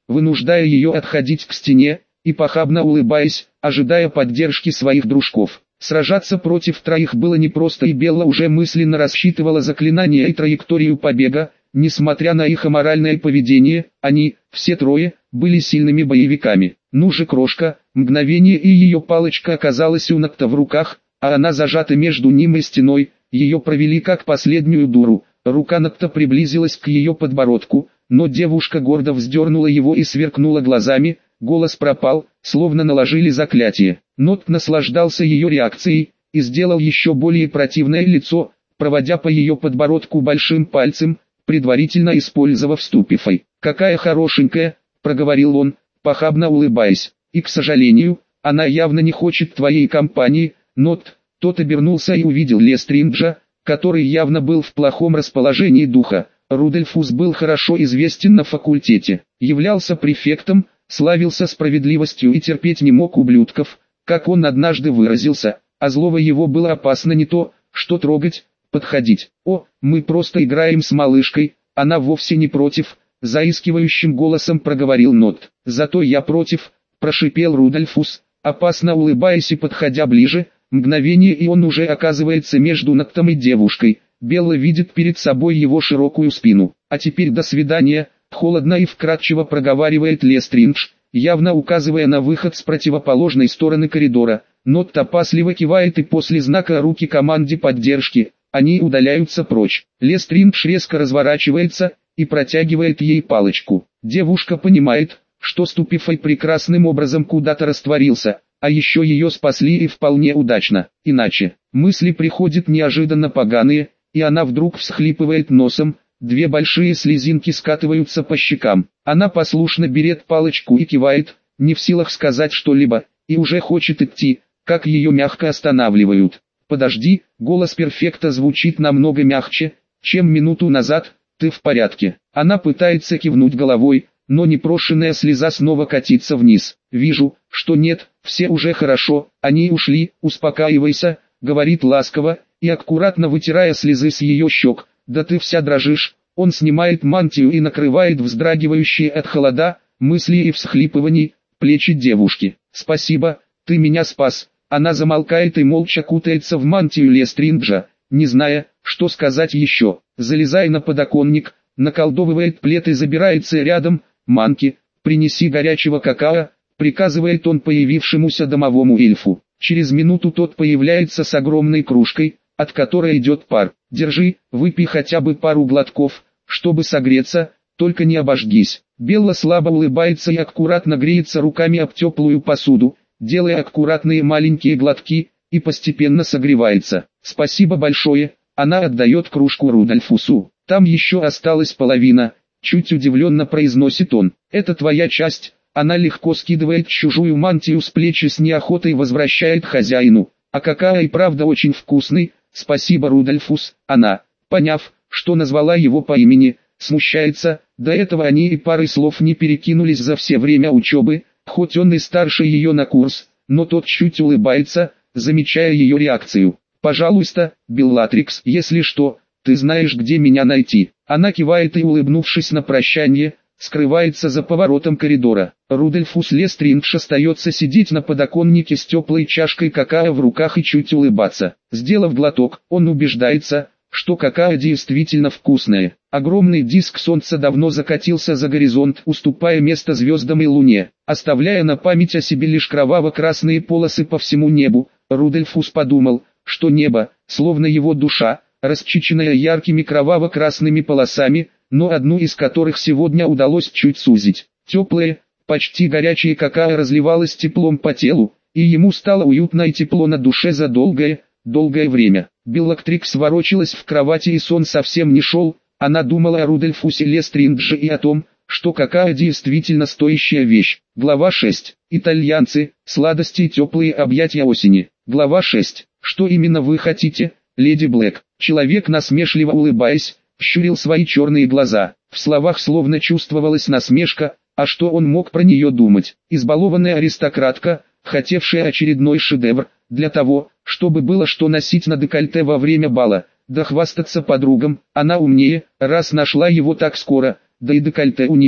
вынуждая ее отходить к стене, и похабно улыбаясь, ожидая поддержки своих дружков. Сражаться против троих было непросто, и Белла уже мысленно рассчитывала заклинания и траекторию побега. Несмотря на их аморальное поведение, они, все трое, были сильными боевиками. Ну же, крошка, мгновение, и ее палочка оказалась у Нокта в руках, а она зажата между ним и стеной. Ее провели как последнюю дуру. Рука Нокта приблизилась к ее подбородку, но девушка гордо вздернула его и сверкнула глазами. Голос пропал, словно наложили заклятие. Нокт наслаждался ее реакцией и сделал еще более противное лицо, проводя по ее подбородку большим пальцем, предварительно использовав ступифай. «Какая хорошенькая», — проговорил он, похабно улыбаясь. «И, к сожалению, она явно не хочет твоей компании, Нокт». Тот обернулся и увидел Лестринджа, который явно был в плохом расположении духа. Рудольфус был хорошо известен на факультете, являлся префектом, славился справедливостью и терпеть не мог ублюдков, как он однажды выразился, а злого его было опасно не то, что трогать, подходить. «О, мы просто играем с малышкой, она вовсе не против», — заискивающим голосом проговорил Нокт. «Зато я против», — прошипел Рудольфус, опасно улыбаясь и подходя ближе. Мгновение, и он уже оказывается между Ноктом и девушкой. Белла видит перед собой его широкую спину. «А теперь до свидания», — холодно и вкратчиво проговаривает Лестриндж, явно указывая на выход с противоположной стороны коридора. Нокт опасливо кивает и после знака руки команде поддержки, они удаляются прочь. Лестриндж резко разворачивается и протягивает ей палочку. Девушка понимает, что ступифай прекрасным образом куда-то растворился, а еще ее спасли и вполне удачно. Иначе, мысли приходят неожиданно поганые, и она вдруг всхлипывает носом, две большие слезинки скатываются по щекам. Она послушно берет палочку и кивает, не в силах сказать что-либо, и уже хочет идти, как ее мягко останавливают. «Подожди», голос перфекта звучит намного мягче, чем минуту назад. «Ты в порядке?» Она пытается кивнуть головой, но непрошенная слеза снова катится вниз. «Вижу, что нет, все уже хорошо, они ушли, успокаивайся», говорит ласково, и аккуратно вытирая слезы с ее щек. «Да ты вся дрожишь». Он снимает мантию и накрывает вздрагивающие от холода, мысли и всхлипываний, плечи девушки. «Спасибо, ты меня спас». Она замолкает и молча кутается в мантию Лестринджа, не зная, что сказать еще. Залезая на подоконник, наколдовывает плед и забирается рядом. «Манки, принеси горячего какао», приказывает он появившемуся домовому эльфу. Через минуту тот появляется с огромной кружкой, от которой идет пар. «Держи, выпей хотя бы пару глотков, чтобы согреться, только не обожгись». Белла слабо улыбается и аккуратно греется руками об теплую посуду, делая аккуратные маленькие глотки, и постепенно согревается. «Спасибо большое», она отдает кружку Рудольфусу. «Там еще осталась половина», чуть удивленно произносит он. «Это твоя часть». Она легко скидывает чужую мантию с плеч и с неохотой возвращает хозяину. «А какая и правда очень вкусный, спасибо, Рудольфус». Она, поняв, что назвала его по имени, смущается. До этого они и пары слов не перекинулись за все время учебы, хоть он и старше ее на курс, но тот чуть улыбается, замечая ее реакцию. «Пожалуйста, Беллатрикс, если что, ты знаешь, где меня найти». Она кивает и, улыбнувшись на прощание, скрывается за поворотом коридора. Рудольфус Лестриндж остается сидеть на подоконнике с теплой чашкой какао в руках и чуть улыбаться. Сделав глоток, он убеждается, что какао действительно вкусное. Огромный диск солнца давно закатился за горизонт, уступая место звездам и луне, оставляя на память о себе лишь кроваво-красные полосы по всему небу. Рудольфус подумал, что небо, словно его душа, расчищенная яркими кроваво-красными полосами, но одну из которых сегодня удалось чуть сузить. Теплое, почти горячее какао разливалось теплом по телу, и ему стало уютно и тепло на душе за долгое, долгое время. Беллатрикс ворочалась в кровати, и сон совсем не шел. Она думала о Рудольфусе Лестрindже и о том, что какао действительно стоящая вещь. Глава шесть. Итальянцы, сладости и теплые объятия осени. Глава шесть. Что именно вы хотите, леди Блэк? Человек, насмешливо улыбаясь, щурил свои черные глаза. В словах словно чувствовалась насмешка, а что он мог про нее думать? Избалованная аристократка, хотевшая очередной шедевр, для того, чтобы было что носить на декольте во время бала, да хвастаться подругам. Она умнее, раз нашла его так скоро, да и декольте у нее,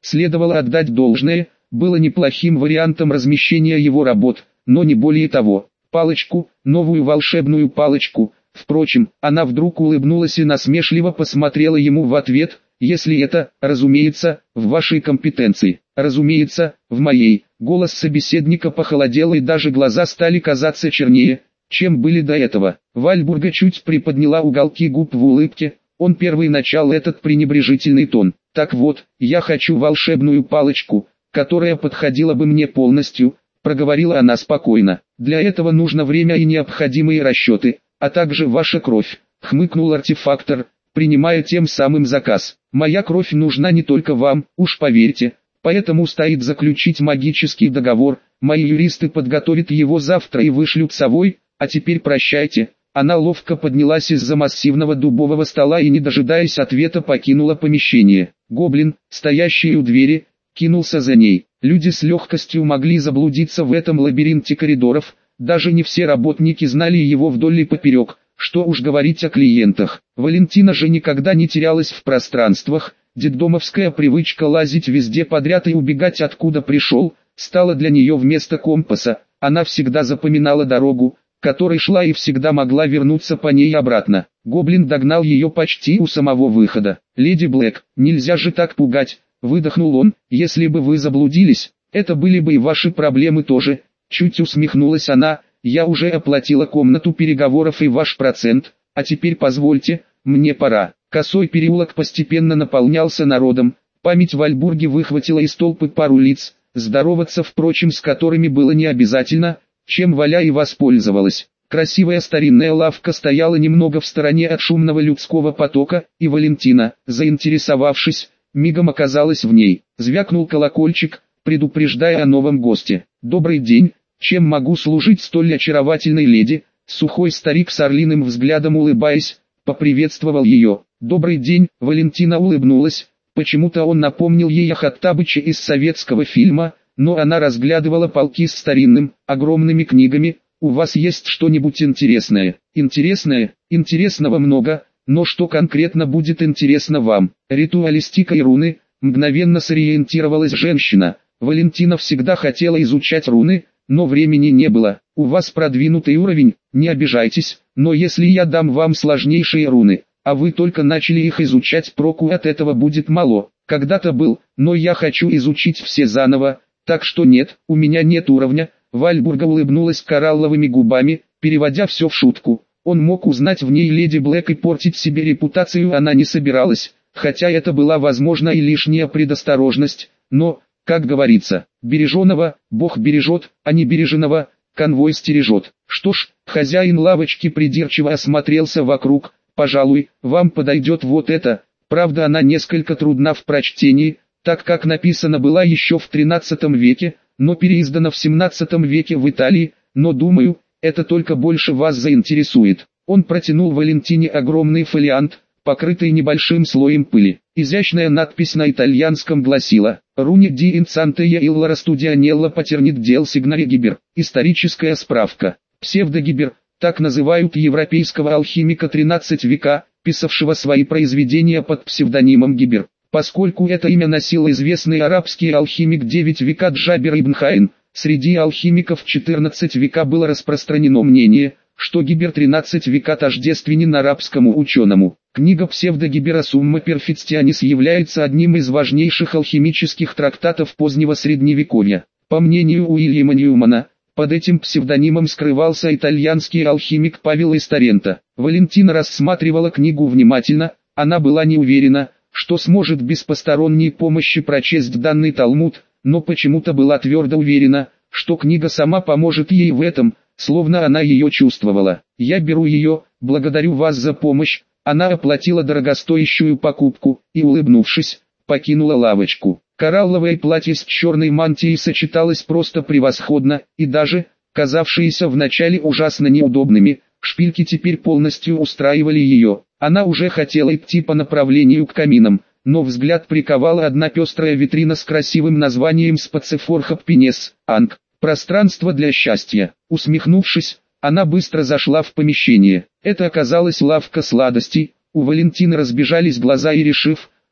следовало отдать должное, было неплохим вариантом размещения его работ, но не более того. Палочку, новую волшебную палочку. Впрочем, она вдруг улыбнулась и насмешливо посмотрела ему в ответ: «Если это, разумеется, в вашей компетенции». «Разумеется, в моей». Голос собеседника похолодел и даже глаза стали казаться чернее, чем были до этого. Вальбурга чуть приподняла уголки губ в улыбке, он первый начал этот пренебрежительный тон. «Так вот, я хочу волшебную палочку, которая подходила бы мне полностью», проговорила она спокойно. «Для этого нужно время и необходимые расчеты, а также ваша кровь», хмыкнул артефактор, принимая тем самым заказ. «Моя кровь нужна не только вам, уж поверьте, поэтому стоит заключить магический договор, мои юристы подготовят его завтра и вышлют совой, а теперь прощайте». Она ловко поднялась из-за массивного дубового стола и, не дожидаясь ответа, покинула помещение. Гоблин, стоящий у двери, кинулся за ней. Люди с легкостью могли заблудиться в этом лабиринте коридоров, даже не все работники знали его вдоль и поперек, что уж говорить о клиентах. Валентина же никогда не терялась в пространствах, детдомовская привычка лазить везде подряд и убегать откуда пришел, стала для нее вместо компаса, она всегда запоминала дорогу, которой шла и всегда могла вернуться по ней обратно. Гоблин догнал ее почти у самого выхода. «Леди Блэк, нельзя же так пугать», выдохнул он, «если бы вы заблудились, это были бы и ваши проблемы тоже». Чуть усмехнулась она: «Я уже оплатила комнату переговоров и ваш процент, а теперь позвольте, мне пора». Косой переулок постепенно наполнялся народом, память Вальбурги выхватила из толпы пару лиц, здороваться, впрочем, с которыми было не обязательно, чем Валя и воспользовалась. Красивая старинная лавка стояла немного в стороне от шумного людского потока, и Валентина, заинтересовавшись, мигом оказалась в ней. Звякнул колокольчик, предупреждая о новом госте. «Добрый день, чем могу служить столь очаровательной леди?» Сухой старик с орлиным взглядом, улыбаясь, поприветствовал ее. «Добрый день», Валентина улыбнулась, почему-то он напомнил ей о Хоттабыче из советского фильма, но она разглядывала полки с старинным, огромными книгами. «У вас есть что-нибудь интересное?» «Интересное? Интересного много, но что конкретно будет интересно вам?» «Ритуалистика и руны», мгновенно сориентировалась женщина. Валентина всегда хотела изучать руны, но времени не было. «У вас продвинутый уровень, не обижайтесь, но если я дам вам сложнейшие руны, а вы только начали их изучать, проку от этого будет мало. Когда-то был, но я хочу изучить все заново. Так что нет, у меня нет уровня». Вальбурга улыбнулась коралловыми губами, переводя все в шутку. Он мог узнать в ней леди Блэк и портить себе репутацию она не собиралась, хотя это была возможна и лишняя предосторожность, но, как говорится, береженого Бог бережет, а не береженого конвой стережет. Что ж, хозяин лавочки придирчиво осмотрелся вокруг. «Пожалуй, вам подойдет вот это». Правда, она несколько трудна в прочтении, так как написана была еще в тринадцатом веке, но переиздана в семнадцатом веке в Италии, но думаю, это только больше вас заинтересует. Он протянул Валентине огромный фолиант, покрытый небольшим слоем пыли. Изящная надпись на итальянском гласила: «Руни ди инцантея иллара студианелла патернит дел сигнаре гибер». Историческая справка. Псевдогибер, так называют европейского алхимика тринадцатого века, писавшего свои произведения под псевдонимом Гибер. Поскольку это имя носил известный арабский алхимик девятого века Джабир ибн Хайн, среди алхимиков четырнадцатого века было распространено мнение, что Гибер тринадцатого века тождественен арабскому ученому. Книга псевдогибера Summa Perfectionis является одним из важнейших алхимических трактатов позднего Средневековья. По мнению Уильяма Ньюмана, под этим псевдонимом скрывался итальянский алхимик Павел из Торрента. Валентина рассматривала книгу внимательно, она была не уверена, что сможет без посторонней помощи прочесть данный Талмуд, но почему-то была твердо уверена, что книга сама поможет ей в этом, словно она ее чувствовала. «Я беру ее, благодарю вас за помощь». Она оплатила дорогостоящую покупку и, улыбнувшись, покинула лавочку. Коралловое платье с черной мантией сочеталось просто превосходно, и даже, казавшиеся вначале ужасно неудобными, шпильки теперь полностью устраивали ее. Она уже хотела идти по направлению к каминам, но взгляд приковала одна пестрая витрина с красивым названием «Спацифорхаб Пинес, Анг. Пространство для счастья». Усмехнувшись, она быстро зашла в помещение. Это оказалась лавка сладостей. У Валентины разбежались глаза и, решив,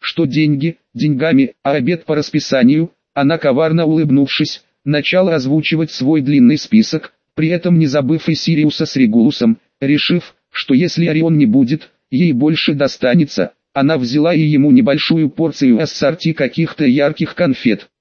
что деньги, деньгами, а обед по расписанию. Она, коварно улыбнувшись, начала озвучивать свой длинный список, при этом не забыв и Сириуса с Регулусом. Решив, что если Орион не будет, ей больше достанется, она взяла и ему небольшую порцию ассорти каких-то ярких конфет.